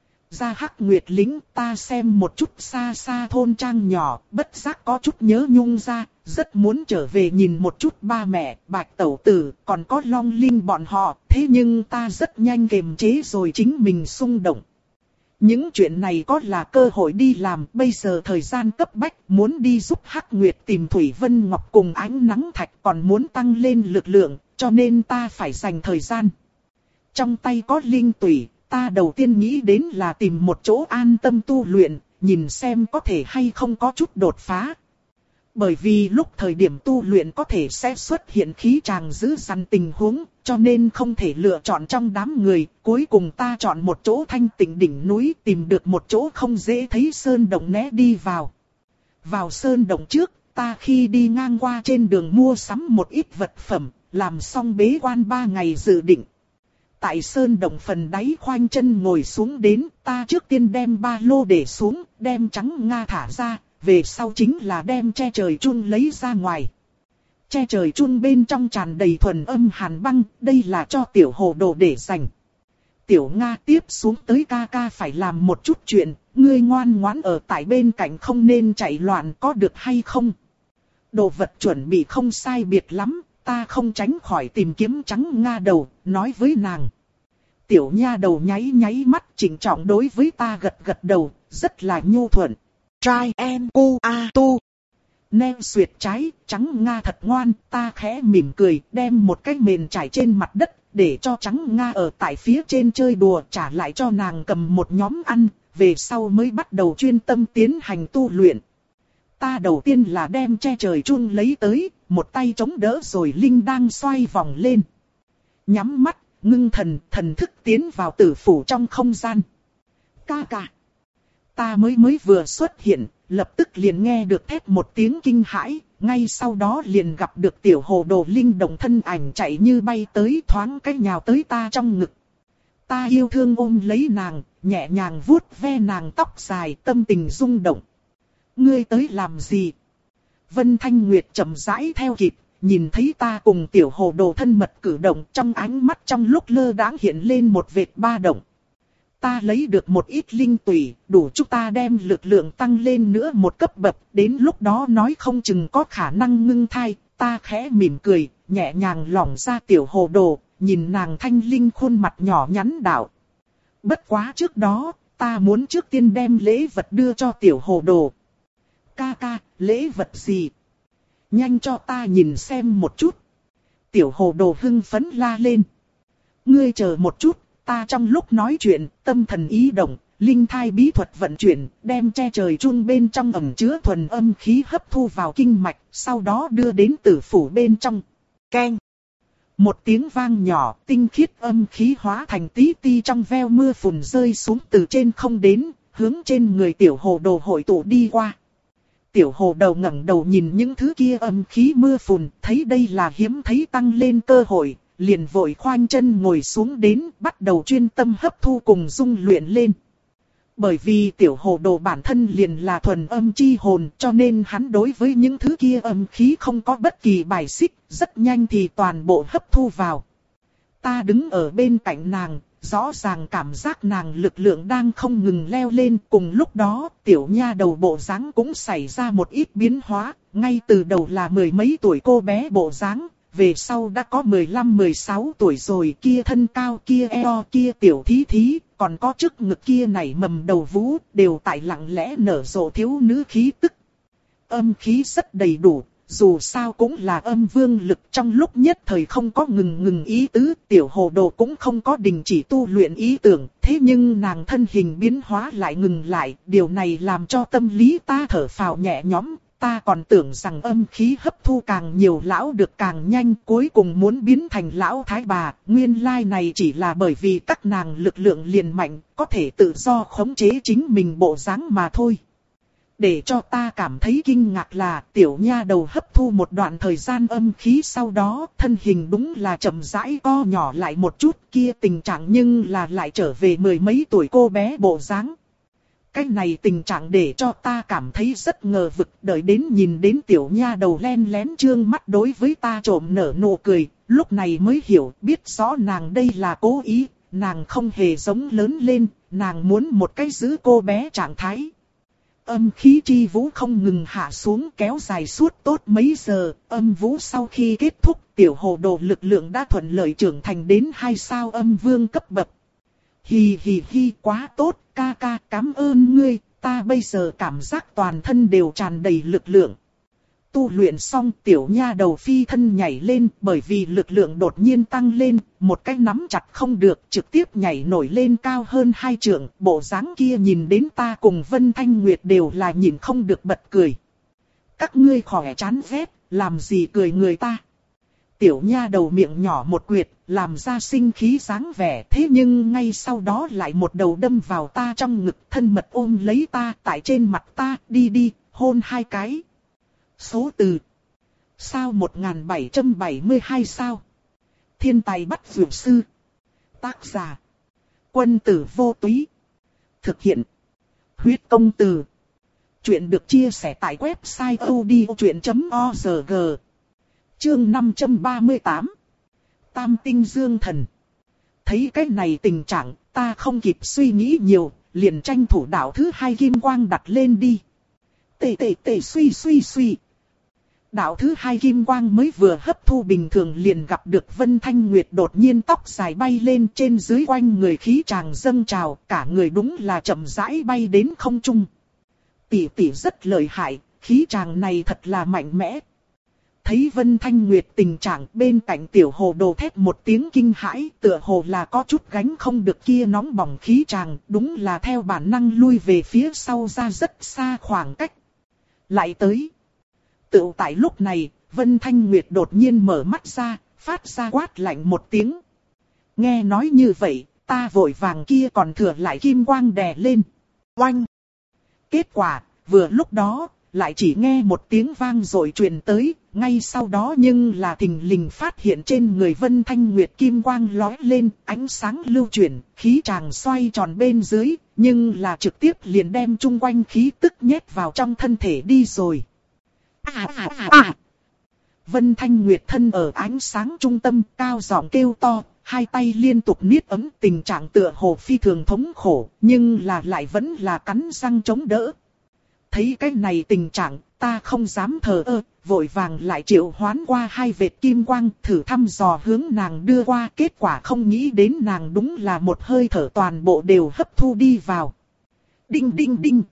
Ra Hắc Nguyệt lĩnh, ta xem một chút xa xa thôn trang nhỏ, bất giác có chút nhớ nhung ra, rất muốn trở về nhìn một chút ba mẹ, Bạch Tẩu Tử, còn có Long Linh bọn họ, thế nhưng ta rất nhanh kiềm chế rồi chính mình xung động. Những chuyện này có là cơ hội đi làm, bây giờ thời gian cấp bách, muốn đi giúp Hắc Nguyệt tìm Thủy Vân Ngọc cùng ánh nắng thạch, còn muốn tăng lên lực lượng, cho nên ta phải dành thời gian. Trong tay có linh tủy. Ta đầu tiên nghĩ đến là tìm một chỗ an tâm tu luyện, nhìn xem có thể hay không có chút đột phá. Bởi vì lúc thời điểm tu luyện có thể sẽ xuất hiện khí tràng dữ dằn tình huống, cho nên không thể lựa chọn trong đám người. Cuối cùng ta chọn một chỗ thanh tịnh đỉnh núi, tìm được một chỗ không dễ thấy sơn động né đi vào. Vào sơn động trước, ta khi đi ngang qua trên đường mua sắm một ít vật phẩm, làm xong bế quan ba ngày dự định. Tại sơn động phần đáy khoanh chân ngồi xuống đến, ta trước tiên đem ba lô để xuống, đem trắng Nga thả ra, về sau chính là đem che trời chun lấy ra ngoài. Che trời chun bên trong tràn đầy thuần âm hàn băng, đây là cho tiểu hồ đồ để dành. Tiểu Nga tiếp xuống tới ca ca phải làm một chút chuyện, ngươi ngoan ngoãn ở tại bên cạnh không nên chạy loạn, có được hay không? Đồ vật chuẩn bị không sai biệt lắm. Ta không tránh khỏi tìm kiếm trắng Nga đầu, nói với nàng. Tiểu nha đầu nháy nháy mắt, chỉnh trọng đối với ta gật gật đầu, rất là nhu thuận. Trai em cu a tu. Neo xuyệt trái, trắng Nga thật ngoan, ta khẽ mỉm cười, đem một cái mền trải trên mặt đất, để cho trắng Nga ở tại phía trên chơi đùa, trả lại cho nàng cầm một nhóm ăn, về sau mới bắt đầu chuyên tâm tiến hành tu luyện. Ta đầu tiên là đem che trời chun lấy tới, một tay chống đỡ rồi linh đang xoay vòng lên. Nhắm mắt, ngưng thần, thần thức tiến vào tử phủ trong không gian. Ca ca. Ta mới mới vừa xuất hiện, lập tức liền nghe được thét một tiếng kinh hãi, ngay sau đó liền gặp được tiểu hồ đồ linh động thân ảnh chạy như bay tới, thoáng cái nhào tới ta trong ngực. Ta yêu thương ôm lấy nàng, nhẹ nhàng vuốt ve nàng tóc dài, tâm tình rung động. Ngươi tới làm gì? Vân Thanh Nguyệt chậm rãi theo kịp, nhìn thấy ta cùng tiểu hồ đồ thân mật cử động, trong ánh mắt trong lúc lơ đãng hiện lên một vệt ba động. Ta lấy được một ít linh tủy, đủ chúng ta đem lực lượng tăng lên nữa một cấp bậc, đến lúc đó nói không chừng có khả năng ngưng thai. Ta khẽ mỉm cười, nhẹ nhàng lỏng ra tiểu hồ đồ, nhìn nàng thanh linh khuôn mặt nhỏ nhắn đạo. Bất quá trước đó, ta muốn trước tiên đem lễ vật đưa cho tiểu hồ đồ. Ca ca, lễ vật gì? Nhanh cho ta nhìn xem một chút. Tiểu hồ đồ hưng phấn la lên. Ngươi chờ một chút, ta trong lúc nói chuyện, tâm thần ý động, Linh thai bí thuật vận chuyển, đem che trời chun bên trong ẩn chứa thuần âm khí hấp thu vào kinh mạch, sau đó đưa đến tử phủ bên trong. Keng. Một tiếng vang nhỏ, tinh khiết âm khí hóa thành tí ti trong veo mưa phùn rơi xuống từ trên không đến, hướng trên người tiểu hồ đồ hội tụ đi qua. Tiểu hồ đầu ngẩng đầu nhìn những thứ kia âm khí mưa phùn, thấy đây là hiếm thấy tăng lên cơ hội, liền vội khoanh chân ngồi xuống đến, bắt đầu chuyên tâm hấp thu cùng dung luyện lên. Bởi vì tiểu hồ đồ bản thân liền là thuần âm chi hồn, cho nên hắn đối với những thứ kia âm khí không có bất kỳ bài xích, rất nhanh thì toàn bộ hấp thu vào. Ta đứng ở bên cạnh nàng, rõ ràng cảm giác nàng lực lượng đang không ngừng leo lên. Cùng lúc đó, tiểu nha đầu bộ dáng cũng xảy ra một ít biến hóa, ngay từ đầu là mười mấy tuổi cô bé bộ dáng, về sau đã có mười lăm mười sáu tuổi rồi, kia thân cao kia eo kia tiểu thí thí, còn có trước ngực kia nảy mầm đầu vú, đều tại lặng lẽ nở rộ thiếu nữ khí tức. Âm khí rất đầy đủ, dù sao cũng là âm vương lực, trong lúc nhất thời không có ngừng ngừng ý tứ, tiểu hồ đồ cũng không có đình chỉ tu luyện ý tưởng, thế nhưng nàng thân hình biến hóa lại ngừng lại, điều này làm cho tâm lý ta thở phào nhẹ nhõm. Ta còn tưởng rằng âm khí hấp thu càng nhiều lão được càng nhanh, cuối cùng muốn biến thành lão thái bà, nguyên lai này chỉ là bởi vì các nàng lực lượng liền mạnh, có thể tự do khống chế chính mình bộ dáng mà thôi. Để cho ta cảm thấy kinh ngạc là tiểu nha đầu hấp thu một đoạn thời gian âm khí sau đó, thân hình đúng là chậm rãi co nhỏ lại một chút, kia tình trạng nhưng là lại trở về mười mấy tuổi cô bé bộ dáng. Cái này tình trạng để cho ta cảm thấy rất ngờ vực, đợi đến nhìn đến tiểu nha đầu len lén trương mắt đối với ta trộm nở nụ cười, lúc này mới hiểu, biết rõ nàng đây là cố ý, nàng không hề giống lớn lên, nàng muốn một cái giữ cô bé trạng thái. Âm khí chi vũ không ngừng hạ xuống kéo dài suốt tốt mấy giờ, âm vũ sau khi kết thúc, tiểu hồ đồ lực lượng đã thuận lợi trưởng thành đến hai sao âm vương cấp bậc. Hì hì hì, quá tốt, ca ca cảm ơn ngươi, ta bây giờ cảm giác toàn thân đều tràn đầy lực lượng. Tu luyện xong tiểu nha đầu phi thân nhảy lên, bởi vì lực lượng đột nhiên tăng lên, một cái nắm chặt không được, trực tiếp nhảy nổi lên cao hơn hai trượng, bộ dáng kia nhìn đến ta cùng Vân Thanh Nguyệt đều là nhìn không được bật cười. Các ngươi khỏe chán ghét, làm gì cười người ta. Tiểu nha đầu miệng nhỏ một quyệt, làm ra sinh khí dáng vẻ, thế nhưng ngay sau đó lại một đầu đâm vào ta trong ngực, thân mật ôm lấy ta, tại trên mặt ta, đi đi, hôn hai cái. Số từ. Sao một nghìn bảy trăm bảy mươi hai sao. Thiên tài bắt vượt sư. Tác giả. Quân tử vô túy. Thực hiện. Huyết công từ. Chuyện được chia sẻ tại website odchuyện chấm org. Chương năm trăm ba mươi tám. Tam tinh dương thần. Thấy cái này tình trạng, ta không kịp suy nghĩ nhiều, liền tranh thủ đạo thứ hai kim quang đặt lên đi. Tệ tệ tệ suy suy suy. Đạo thứ hai kim quang mới vừa hấp thu bình thường liền gặp được Vân Thanh Nguyệt đột nhiên tóc dài bay lên trên dưới quanh người khí tràng dâng trào, cả người đúng là chậm rãi bay đến không trung. Tỷ tỷ rất lợi hại, khí tràng này thật là mạnh mẽ. Thấy Vân Thanh Nguyệt tình trạng bên cạnh tiểu hồ đồ thét một tiếng kinh hãi, tựa hồ là có chút gánh không được kia nóng bỏng khí tràng, đúng là theo bản năng lui về phía sau ra rất xa khoảng cách. Lại tới. Tựu tại lúc này, Vân Thanh Nguyệt đột nhiên mở mắt ra, phát ra quát lạnh một tiếng. Nghe nói như vậy, ta vội vàng kia còn thừa lại kim quang đè lên. Oanh! Kết quả, vừa lúc đó, lại chỉ nghe một tiếng vang rồi truyền tới, ngay sau đó nhưng là thình lình phát hiện trên người Vân Thanh Nguyệt kim quang lóe lên, ánh sáng lưu chuyển, khí tràng xoay tròn bên dưới, nhưng là trực tiếp liền đem chung quanh khí tức nhét vào trong thân thể đi rồi. À à à à! Vân Thanh Nguyệt thân ở ánh sáng trung tâm, cao giọng kêu to, hai tay liên tục niết ấm, tình trạng tựa hồ phi thường thống khổ, nhưng là lại vẫn là cắn răng chống đỡ. Thấy cái này tình trạng, ta không dám thờ ơ, vội vàng lại triệu hoán qua hai vệt kim quang, thử thăm dò hướng nàng đưa qua, kết quả không nghĩ đến nàng đúng là một hơi thở toàn bộ đều hấp thu đi vào. Đinh đinh đinh!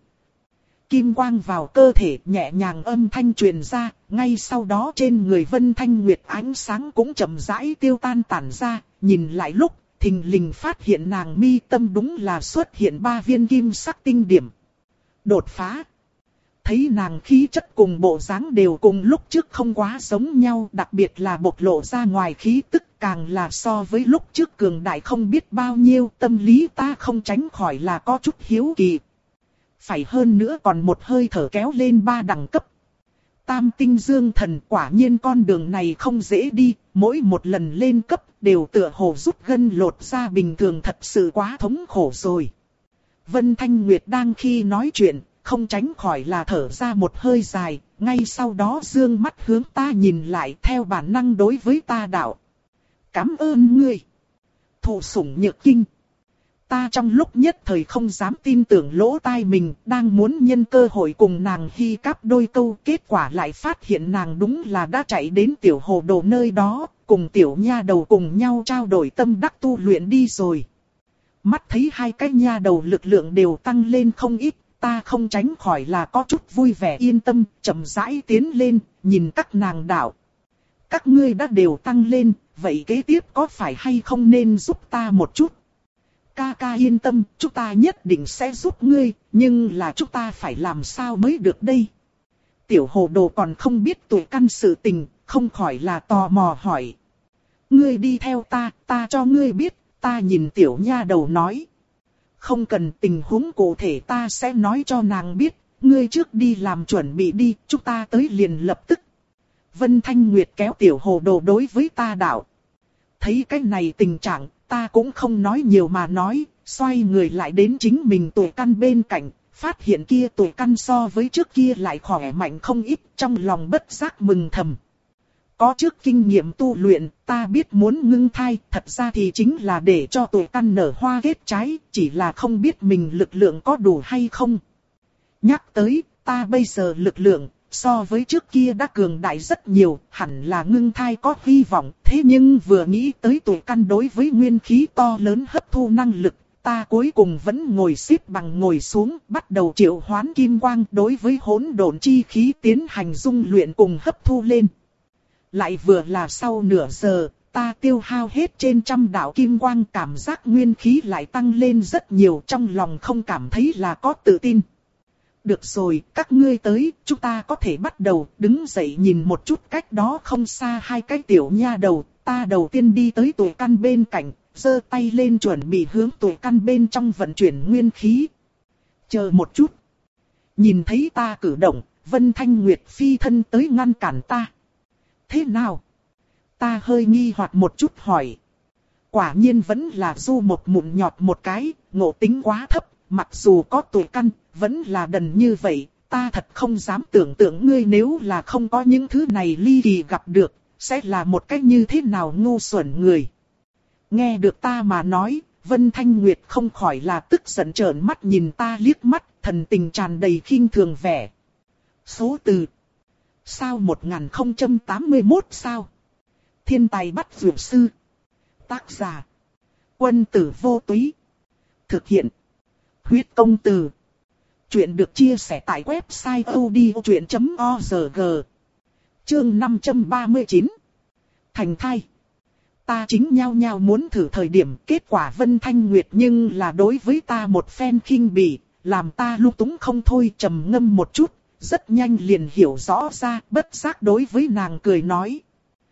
Kim quang vào cơ thể nhẹ nhàng âm thanh truyền ra, ngay sau đó trên người Vân Thanh Nguyệt ánh sáng cũng chậm rãi tiêu tan tản ra, nhìn lại lúc, thình lình phát hiện nàng mi tâm đúng là xuất hiện ba viên kim sắc tinh điểm. Đột phá. Thấy nàng khí chất cùng bộ dáng đều cùng lúc trước không quá giống nhau, đặc biệt là bộc lộ ra ngoài khí tức càng là so với lúc trước cường đại không biết bao nhiêu, tâm lý ta không tránh khỏi là có chút hiếu kỳ. Phải hơn nữa còn một hơi thở kéo lên ba đẳng cấp. Tam tinh dương thần quả nhiên con đường này không dễ đi, mỗi một lần lên cấp đều tựa hồ rút gân lột ra bình thường, thật sự quá thống khổ rồi. Vân Thanh Nguyệt đang khi nói chuyện, không tránh khỏi là thở ra một hơi dài, ngay sau đó dương mắt hướng ta nhìn lại theo bản năng đối với ta đạo. Cảm ơn ngươi. Thụ sủng nhược kinh. Ta trong lúc nhất thời không dám tin tưởng lỗ tai mình, đang muốn nhân cơ hội cùng nàng hi cáp đôi câu, kết quả lại phát hiện nàng đúng là đã chạy đến tiểu hồ đồ nơi đó, cùng tiểu nha đầu cùng nhau trao đổi tâm đắc tu luyện đi rồi. Mắt thấy hai cái nha đầu lực lượng đều tăng lên không ít, ta không tránh khỏi là có chút vui vẻ yên tâm, chậm rãi tiến lên, nhìn các nàng đạo. Các ngươi đã đều tăng lên, vậy kế tiếp có phải hay không nên giúp ta một chút? Ca ca yên tâm, chúng ta nhất định sẽ giúp ngươi, nhưng là chúng ta phải làm sao mới được đây? Tiểu hồ đồ còn không biết tuổi căn sự tình, không khỏi là tò mò hỏi. Ngươi đi theo ta, ta cho ngươi biết, ta nhìn tiểu nha đầu nói. Không cần, tình huống cụ thể ta sẽ nói cho nàng biết, ngươi trước đi làm chuẩn bị đi, chúng ta tới liền lập tức. Vân Thanh Nguyệt kéo tiểu hồ đồ đối với ta đạo. Thấy cái này tình trạng, ta cũng không nói nhiều mà nói, xoay người lại đến chính mình tuổi căn bên cạnh, phát hiện kia tuổi căn so với trước kia lại khỏe mạnh không ít, trong lòng bất giác mừng thầm. Có trước kinh nghiệm tu luyện, ta biết muốn ngưng thai, thật ra thì chính là để cho tuổi căn nở hoa kết trái, chỉ là không biết mình lực lượng có đủ hay không. Nhắc tới, ta bây giờ lực lượng, so với trước kia đã cường đại rất nhiều, hẳn là ngưng thai có hy vọng, thế nhưng vừa nghĩ tới tuổi căn đối với nguyên khí to lớn hấp thu năng lực, ta cuối cùng vẫn ngồi xếp bằng ngồi xuống, bắt đầu triệu hoán kim quang đối với hỗn độn chi khí tiến hành dung luyện cùng hấp thu lên. Lại vừa là sau nửa giờ, ta tiêu hao hết trên trăm đạo kim quang, cảm giác nguyên khí lại tăng lên rất nhiều, trong lòng không cảm thấy là có tự tin. Được rồi, các ngươi tới, chúng ta có thể bắt đầu. Đứng dậy nhìn một chút cách đó không xa hai cái tiểu nha đầu, ta đầu tiên đi tới tuổi căn bên cạnh, giơ tay lên chuẩn bị hướng tuổi căn bên trong vận chuyển nguyên khí. Chờ một chút. Nhìn thấy ta cử động, Vân Thanh Nguyệt phi thân tới ngăn cản ta. Thế nào? Ta hơi nghi hoặc một chút hỏi. Quả nhiên vẫn là du một mụn nhọt một cái, ngộ tính quá thấp, mặc dù có tuổi căn, vẫn là đần như vậy. Ta thật không dám tưởng tượng ngươi nếu là không có những thứ này ly kỳ gặp được, sẽ là một cách như thế nào ngu xuẩn người. Nghe được ta mà nói, Vân Thanh Nguyệt không khỏi là tức giận trợn mắt nhìn ta liếc mắt, thần tình tràn đầy khinh thường vẻ. Số từ. Sao một nghìn không trăm tám mươi mốt sao? Thiên tài bắt dược sư. Tác giả. Quân tử vô túy. Thực hiện. Huyết công từ. Chuyện được chia sẻ tại website odchuyện chấm org. Chương năm trăm ba mươi chín. Thành thai. Ta chính nhao nhao muốn thử thời điểm, kết quả Vân Thanh Nguyệt nhưng là đối với ta một phen khinh bỉ, làm ta lung túng không thôi, trầm ngâm một chút, rất nhanh liền hiểu rõ ra, bất giác đối với nàng cười nói.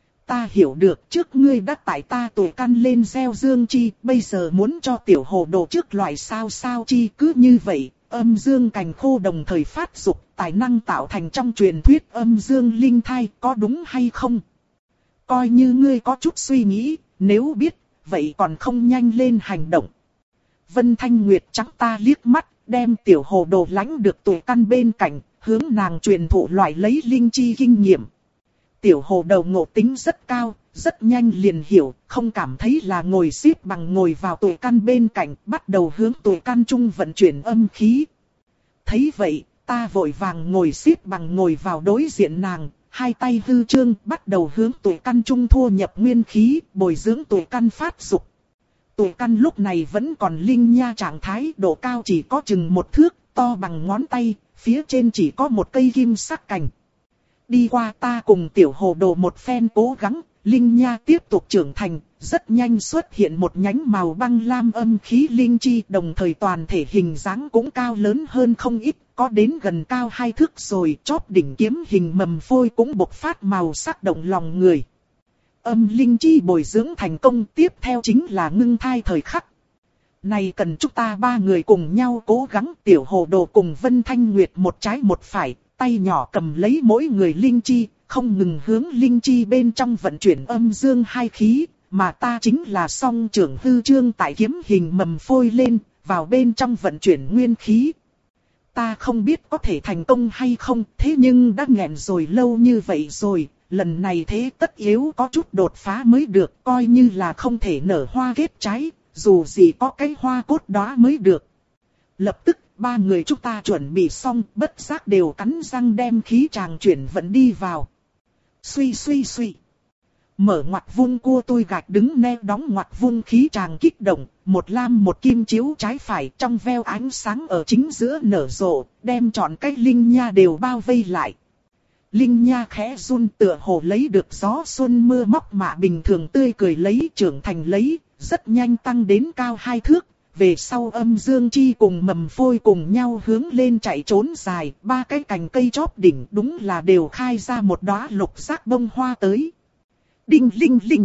Ta hiểu được, trước ngươi đã tải ta tuổi căn lên gieo dương chi, bây giờ muốn cho tiểu hồ đồ trước loại sao sao chi, cứ như vậy, âm dương cành khô đồng thời phát dục, tài năng tạo thành trong truyền thuyết âm dương linh thai, có đúng hay không? Coi như ngươi có chút suy nghĩ, nếu biết, vậy còn không nhanh lên hành động. Vân Thanh Nguyệt trắng ta liếc mắt, đem tiểu hồ đồ lãnh được tuổi căn bên cạnh, hướng nàng truyền thụ loại lấy linh chi kinh nghiệm. Tiểu hồ đầu ngộ tính rất cao, rất nhanh liền hiểu, không cảm thấy là ngồi xếp bằng ngồi vào tuổi căn bên cạnh, bắt đầu hướng tuổi căn trung vận chuyển âm khí. Thấy vậy, ta vội vàng ngồi xếp bằng ngồi vào đối diện nàng, hai tay hư trương bắt đầu hướng tuổi căn trung thua nhập nguyên khí, bồi dưỡng tuổi căn phát dục. Tuổi căn lúc này vẫn còn linh nha trạng thái, độ cao chỉ có chừng một thước, to bằng ngón tay, phía trên chỉ có một cây kim sắc cành. Đi qua ta cùng tiểu hồ đồ một phen cố gắng, Linh Nha tiếp tục trưởng thành, rất nhanh xuất hiện một nhánh màu băng lam âm khí linh chi, đồng thời toàn thể hình dáng cũng cao lớn hơn không ít, có đến gần cao hai thước rồi, chóp đỉnh kiếm hình mầm phôi cũng bộc phát màu sắc động lòng người. Âm linh chi bồi dưỡng thành công, tiếp theo chính là ngưng thai thời khắc. Này cần chúng ta ba người cùng nhau cố gắng. Tiểu Hồ Đồ cùng Vân Thanh Nguyệt một trái một phải, tay nhỏ cầm lấy mỗi người linh chi, không ngừng hướng linh chi bên trong vận chuyển âm dương hai khí, mà ta chính là song trưởng hư trương tại kiếm hình mầm phôi lên, vào bên trong vận chuyển nguyên khí. Ta không biết có thể thành công hay không, thế nhưng đã nghẹn rồi lâu như vậy rồi, lần này thế tất yếu có chút đột phá mới được, coi như là không thể nở hoa kết trái, dù gì có cái hoa cốt đó mới được. Lập tức, ba người chúng ta chuẩn bị xong, bất giác đều cắn răng đem khí tràng chuyển vận đi vào. Suy suy suy. Mở ngoặt vung cua tôi gạch đứng neo đóng ngoặt vung khí tràng kích động, một lam một kim chiếu trái phải trong veo ánh sáng ở chính giữa nở rộ, đem trọn cái linh nha đều bao vây lại. Linh nha khẽ run tựa hồ lấy được gió xuân mưa móc mạ bình thường tươi cười lấy trưởng thành lấy, rất nhanh tăng đến cao hai thước. Về sau âm dương chi cùng mầm phôi cùng nhau hướng lên chạy trốn dài, ba cái cành cây chóp đỉnh đúng là đều khai ra một đóa lục sắc bông hoa tới. Đinh linh linh.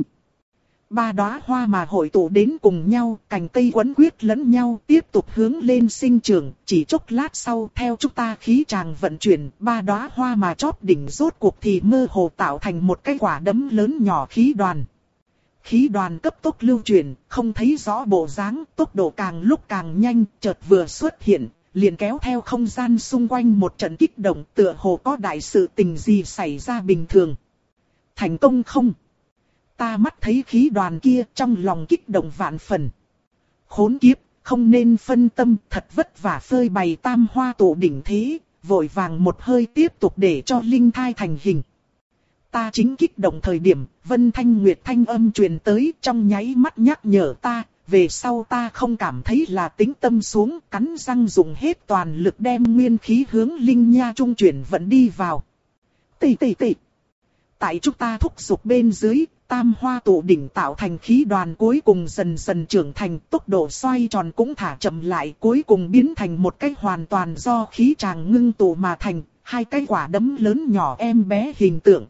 Ba đóa hoa mà hội tụ đến cùng nhau, cành cây quấn quyết lẫn nhau, tiếp tục hướng lên sinh trưởng, chỉ chốc lát sau theo chúng ta khí tràng vận chuyển, ba đóa hoa mà chóp đỉnh rốt cuộc thì mơ hồ tạo thành một cái quả đấm lớn nhỏ khí đoàn. Khí đoàn cấp tốc lưu chuyển, không thấy rõ bộ dáng, tốc độ càng lúc càng nhanh, chợt vừa xuất hiện, liền kéo theo không gian xung quanh một trận kích động, tựa hồ có đại sự tình gì xảy ra bình thường. Thành công không? Ta mắt thấy khí đoàn kia trong lòng kích động vạn phần. Khốn kiếp, không nên phân tâm, thật vất vả phơi bày tam hoa tụ đỉnh thế, vội vàng một hơi tiếp tục để cho linh thai thành hình. Ta chính kích động thời điểm, Vân Thanh Nguyệt thanh âm truyền tới trong nháy mắt nhắc nhở ta, về sau ta không cảm thấy là tĩnh tâm xuống, cắn răng dùng hết toàn lực đem nguyên khí hướng linh nha trung chuyển vận đi vào. Tì tì tì. Tại chúng ta thúc giục bên dưới, tam hoa tụ đỉnh tạo thành khí đoàn cuối cùng dần dần trưởng thành, tốc độ xoay tròn cũng thả chậm lại, cuối cùng biến thành một cái hoàn toàn do khí tràng ngưng tụ mà thành, hai cái quả đấm lớn nhỏ em bé hình tượng.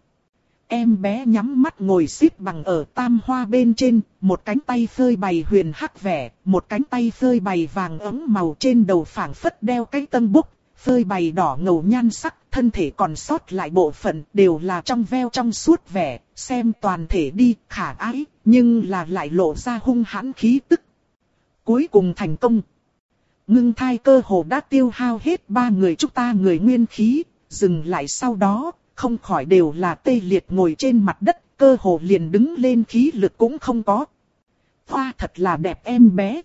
Em bé nhắm mắt ngồi xếp bằng ở tam hoa bên trên, một cánh tay phơi bày huyền hắc vẻ, một cánh tay phơi bày vàng ấm màu trên đầu phảng phất đeo cái tân búc, phơi bày đỏ ngầu nhan sắc, thân thể còn sót lại bộ phận đều là trong veo trong suốt vẻ, xem toàn thể đi khả ái, nhưng là lại lộ ra hung hãn khí tức. Cuối cùng thành công. Ngưng thai cơ hồ đã tiêu hao hết ba người chúng ta người nguyên khí, dừng lại sau đó. Không khỏi đều là tê liệt ngồi trên mặt đất, cơ hồ liền đứng lên khí lực cũng không có. Hoa thật là đẹp em bé.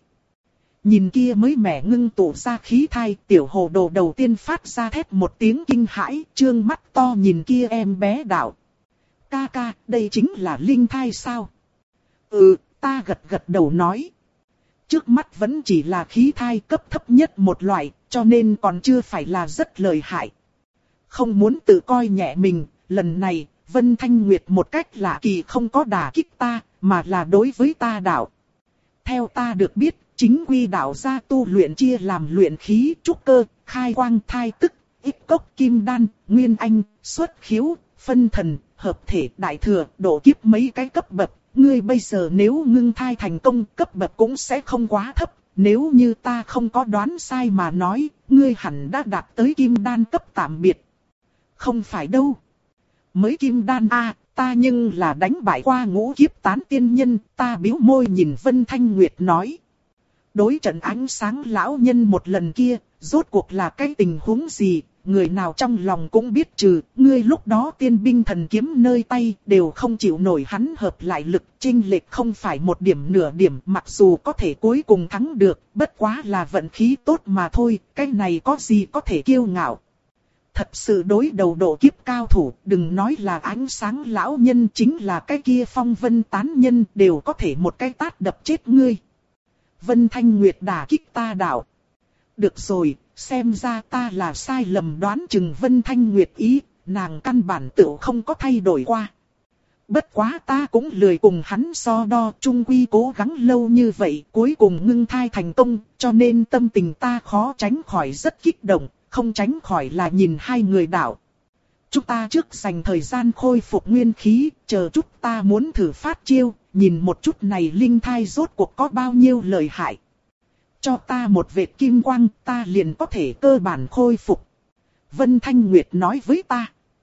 Nhìn kia mới mẻ ngưng tụ ra khí thai, Tiểu Hồ Đồ đầu tiên phát ra thét một tiếng kinh hãi, trương mắt to nhìn kia em bé đạo. Ca ca, đây chính là linh thai sao? Ừ, ta gật gật đầu nói. Trước mắt vẫn chỉ là khí thai cấp thấp nhất một loại, cho nên còn chưa phải là rất lợi hại. Không muốn tự coi nhẹ mình, lần này, Vân Thanh Nguyệt một cách lạ kỳ không có đả kích ta, mà là đối với ta đạo. Theo ta được biết, chính quy đạo gia tu luyện chia làm luyện khí, trúc cơ, khai quang thai tức, ích cốc kim đan, nguyên anh, xuất khiếu, phân thần, hợp thể đại thừa, độ kiếp mấy cái cấp bậc. Ngươi bây giờ nếu ngưng thai thành công, cấp bậc cũng sẽ không quá thấp. Nếu như ta không có đoán sai mà nói, ngươi hẳn đã đạt tới kim đan cấp tạm biệt. Không phải đâu. Mới kim đan a, à, ta nhưng là đánh bại qua ngũ kiếp tán tiên nhân, ta bĩu môi nhìn Vân Thanh Nguyệt nói. Đối trận ánh sáng lão nhân một lần kia, rốt cuộc là cái tình huống gì, người nào trong lòng cũng biết trừ, ngươi lúc đó tiên binh thần kiếm nơi tay, đều không chịu nổi hắn hợp lại lực, chênh lệch không phải một điểm nửa điểm, mặc dù có thể cuối cùng thắng được, bất quá là vận khí tốt mà thôi, cái này có gì có thể kiêu ngạo. Thật sự đối đầu độ kiếp cao thủ, đừng nói là ánh sáng lão nhân, chính là cái kia phong vân tán nhân đều có thể một cái tát đập chết ngươi. Vân Thanh Nguyệt đả kích ta đạo. Được rồi, xem ra ta là sai lầm đoán chừng Vân Thanh Nguyệt ý, nàng căn bản tựu không có thay đổi qua. Bất quá ta cũng lười cùng hắn so đo, chung quy cố gắng lâu như vậy, cuối cùng ngưng thai thành công, cho nên tâm tình ta khó tránh khỏi rất kích động, không tránh khỏi là nhìn hai người đạo. Chúng ta trước dành thời gian khôi phục nguyên khí, chờ chút ta muốn thử phát chiêu, nhìn một chút này linh thai rốt cuộc có bao nhiêu lợi hại. Cho ta một vệt kim quang, ta liền có thể cơ bản khôi phục. Vân Thanh Nguyệt nói với ta.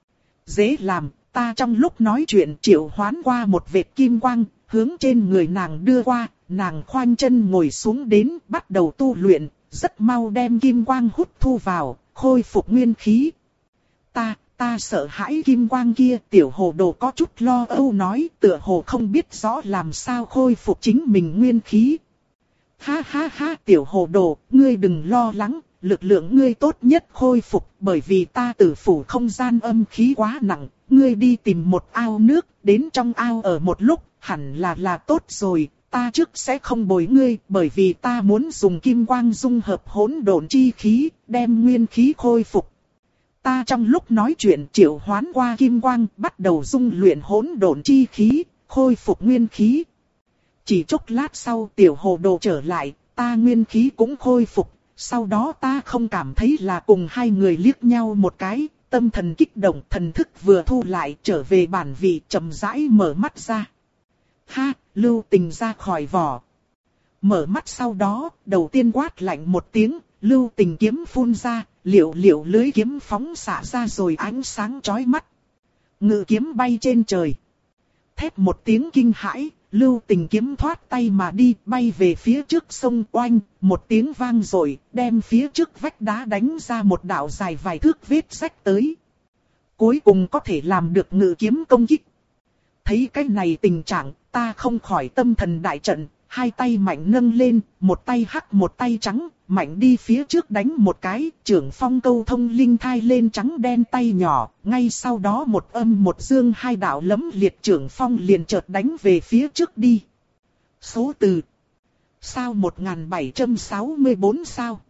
Dễ làm, ta trong lúc nói chuyện triệu hoán qua một vệt kim quang, hướng trên người nàng đưa qua, nàng khoanh chân ngồi xuống đến, bắt đầu tu luyện, rất mau đem kim quang hút thu vào, khôi phục nguyên khí. Ta, ta sợ hãi kim quang kia, tiểu hồ đồ có chút lo âu nói, tựa hồ không biết rõ làm sao khôi phục chính mình nguyên khí. Ha ha ha, tiểu hồ đồ, ngươi đừng lo lắng, lực lượng ngươi tốt nhất khôi phục, bởi vì ta tử phủ không gian âm khí quá nặng, ngươi đi tìm một ao nước, đến trong ao ở một lúc, hẳn là là tốt rồi, ta trước sẽ không bồi ngươi, bởi vì ta muốn dùng kim quang dung hợp hỗn độn chi khí, đem nguyên khí khôi phục. Ta trong lúc nói chuyện triệu hoán qua kim quang, bắt đầu dung luyện hỗn độn chi khí, khôi phục nguyên khí. Chỉ chốc lát sau tiểu hồ đồ trở lại, ta nguyên khí cũng khôi phục, sau đó ta không cảm thấy là cùng hai người liếc nhau một cái, tâm thần kích động, thần thức vừa thu lại trở về bản vị, chậm rãi mở mắt ra. Ha, lưu tình ra khỏi vỏ. Mở mắt sau đó, đầu tiên quát lạnh một tiếng, lưu tình kiếm phun ra, liệu liệu lưới kiếm phóng xạ ra rồi ánh sáng chói mắt. Ngự kiếm bay trên trời. Thét một tiếng kinh hãi, lưu tình kiếm thoát tay mà đi, bay về phía trước sông oanh, một tiếng vang rồi, đem phía trước vách đá đánh ra một đạo dài vài thước vết rách tới. Cuối cùng có thể làm được ngự kiếm công kích. Thấy cái này tình trạng, ta không khỏi tâm thần đại trận, hai tay mạnh nâng lên, một tay hắc một tay trắng, mạnh đi phía trước đánh một cái, trưởng phong câu thông linh thai lên trắng đen tay nhỏ, ngay sau đó một âm một dương hai đạo lấm liệt trưởng phong liền chợt đánh về phía trước đi. Số từ sao một nghìn bảy trăm sáu mươi tư sao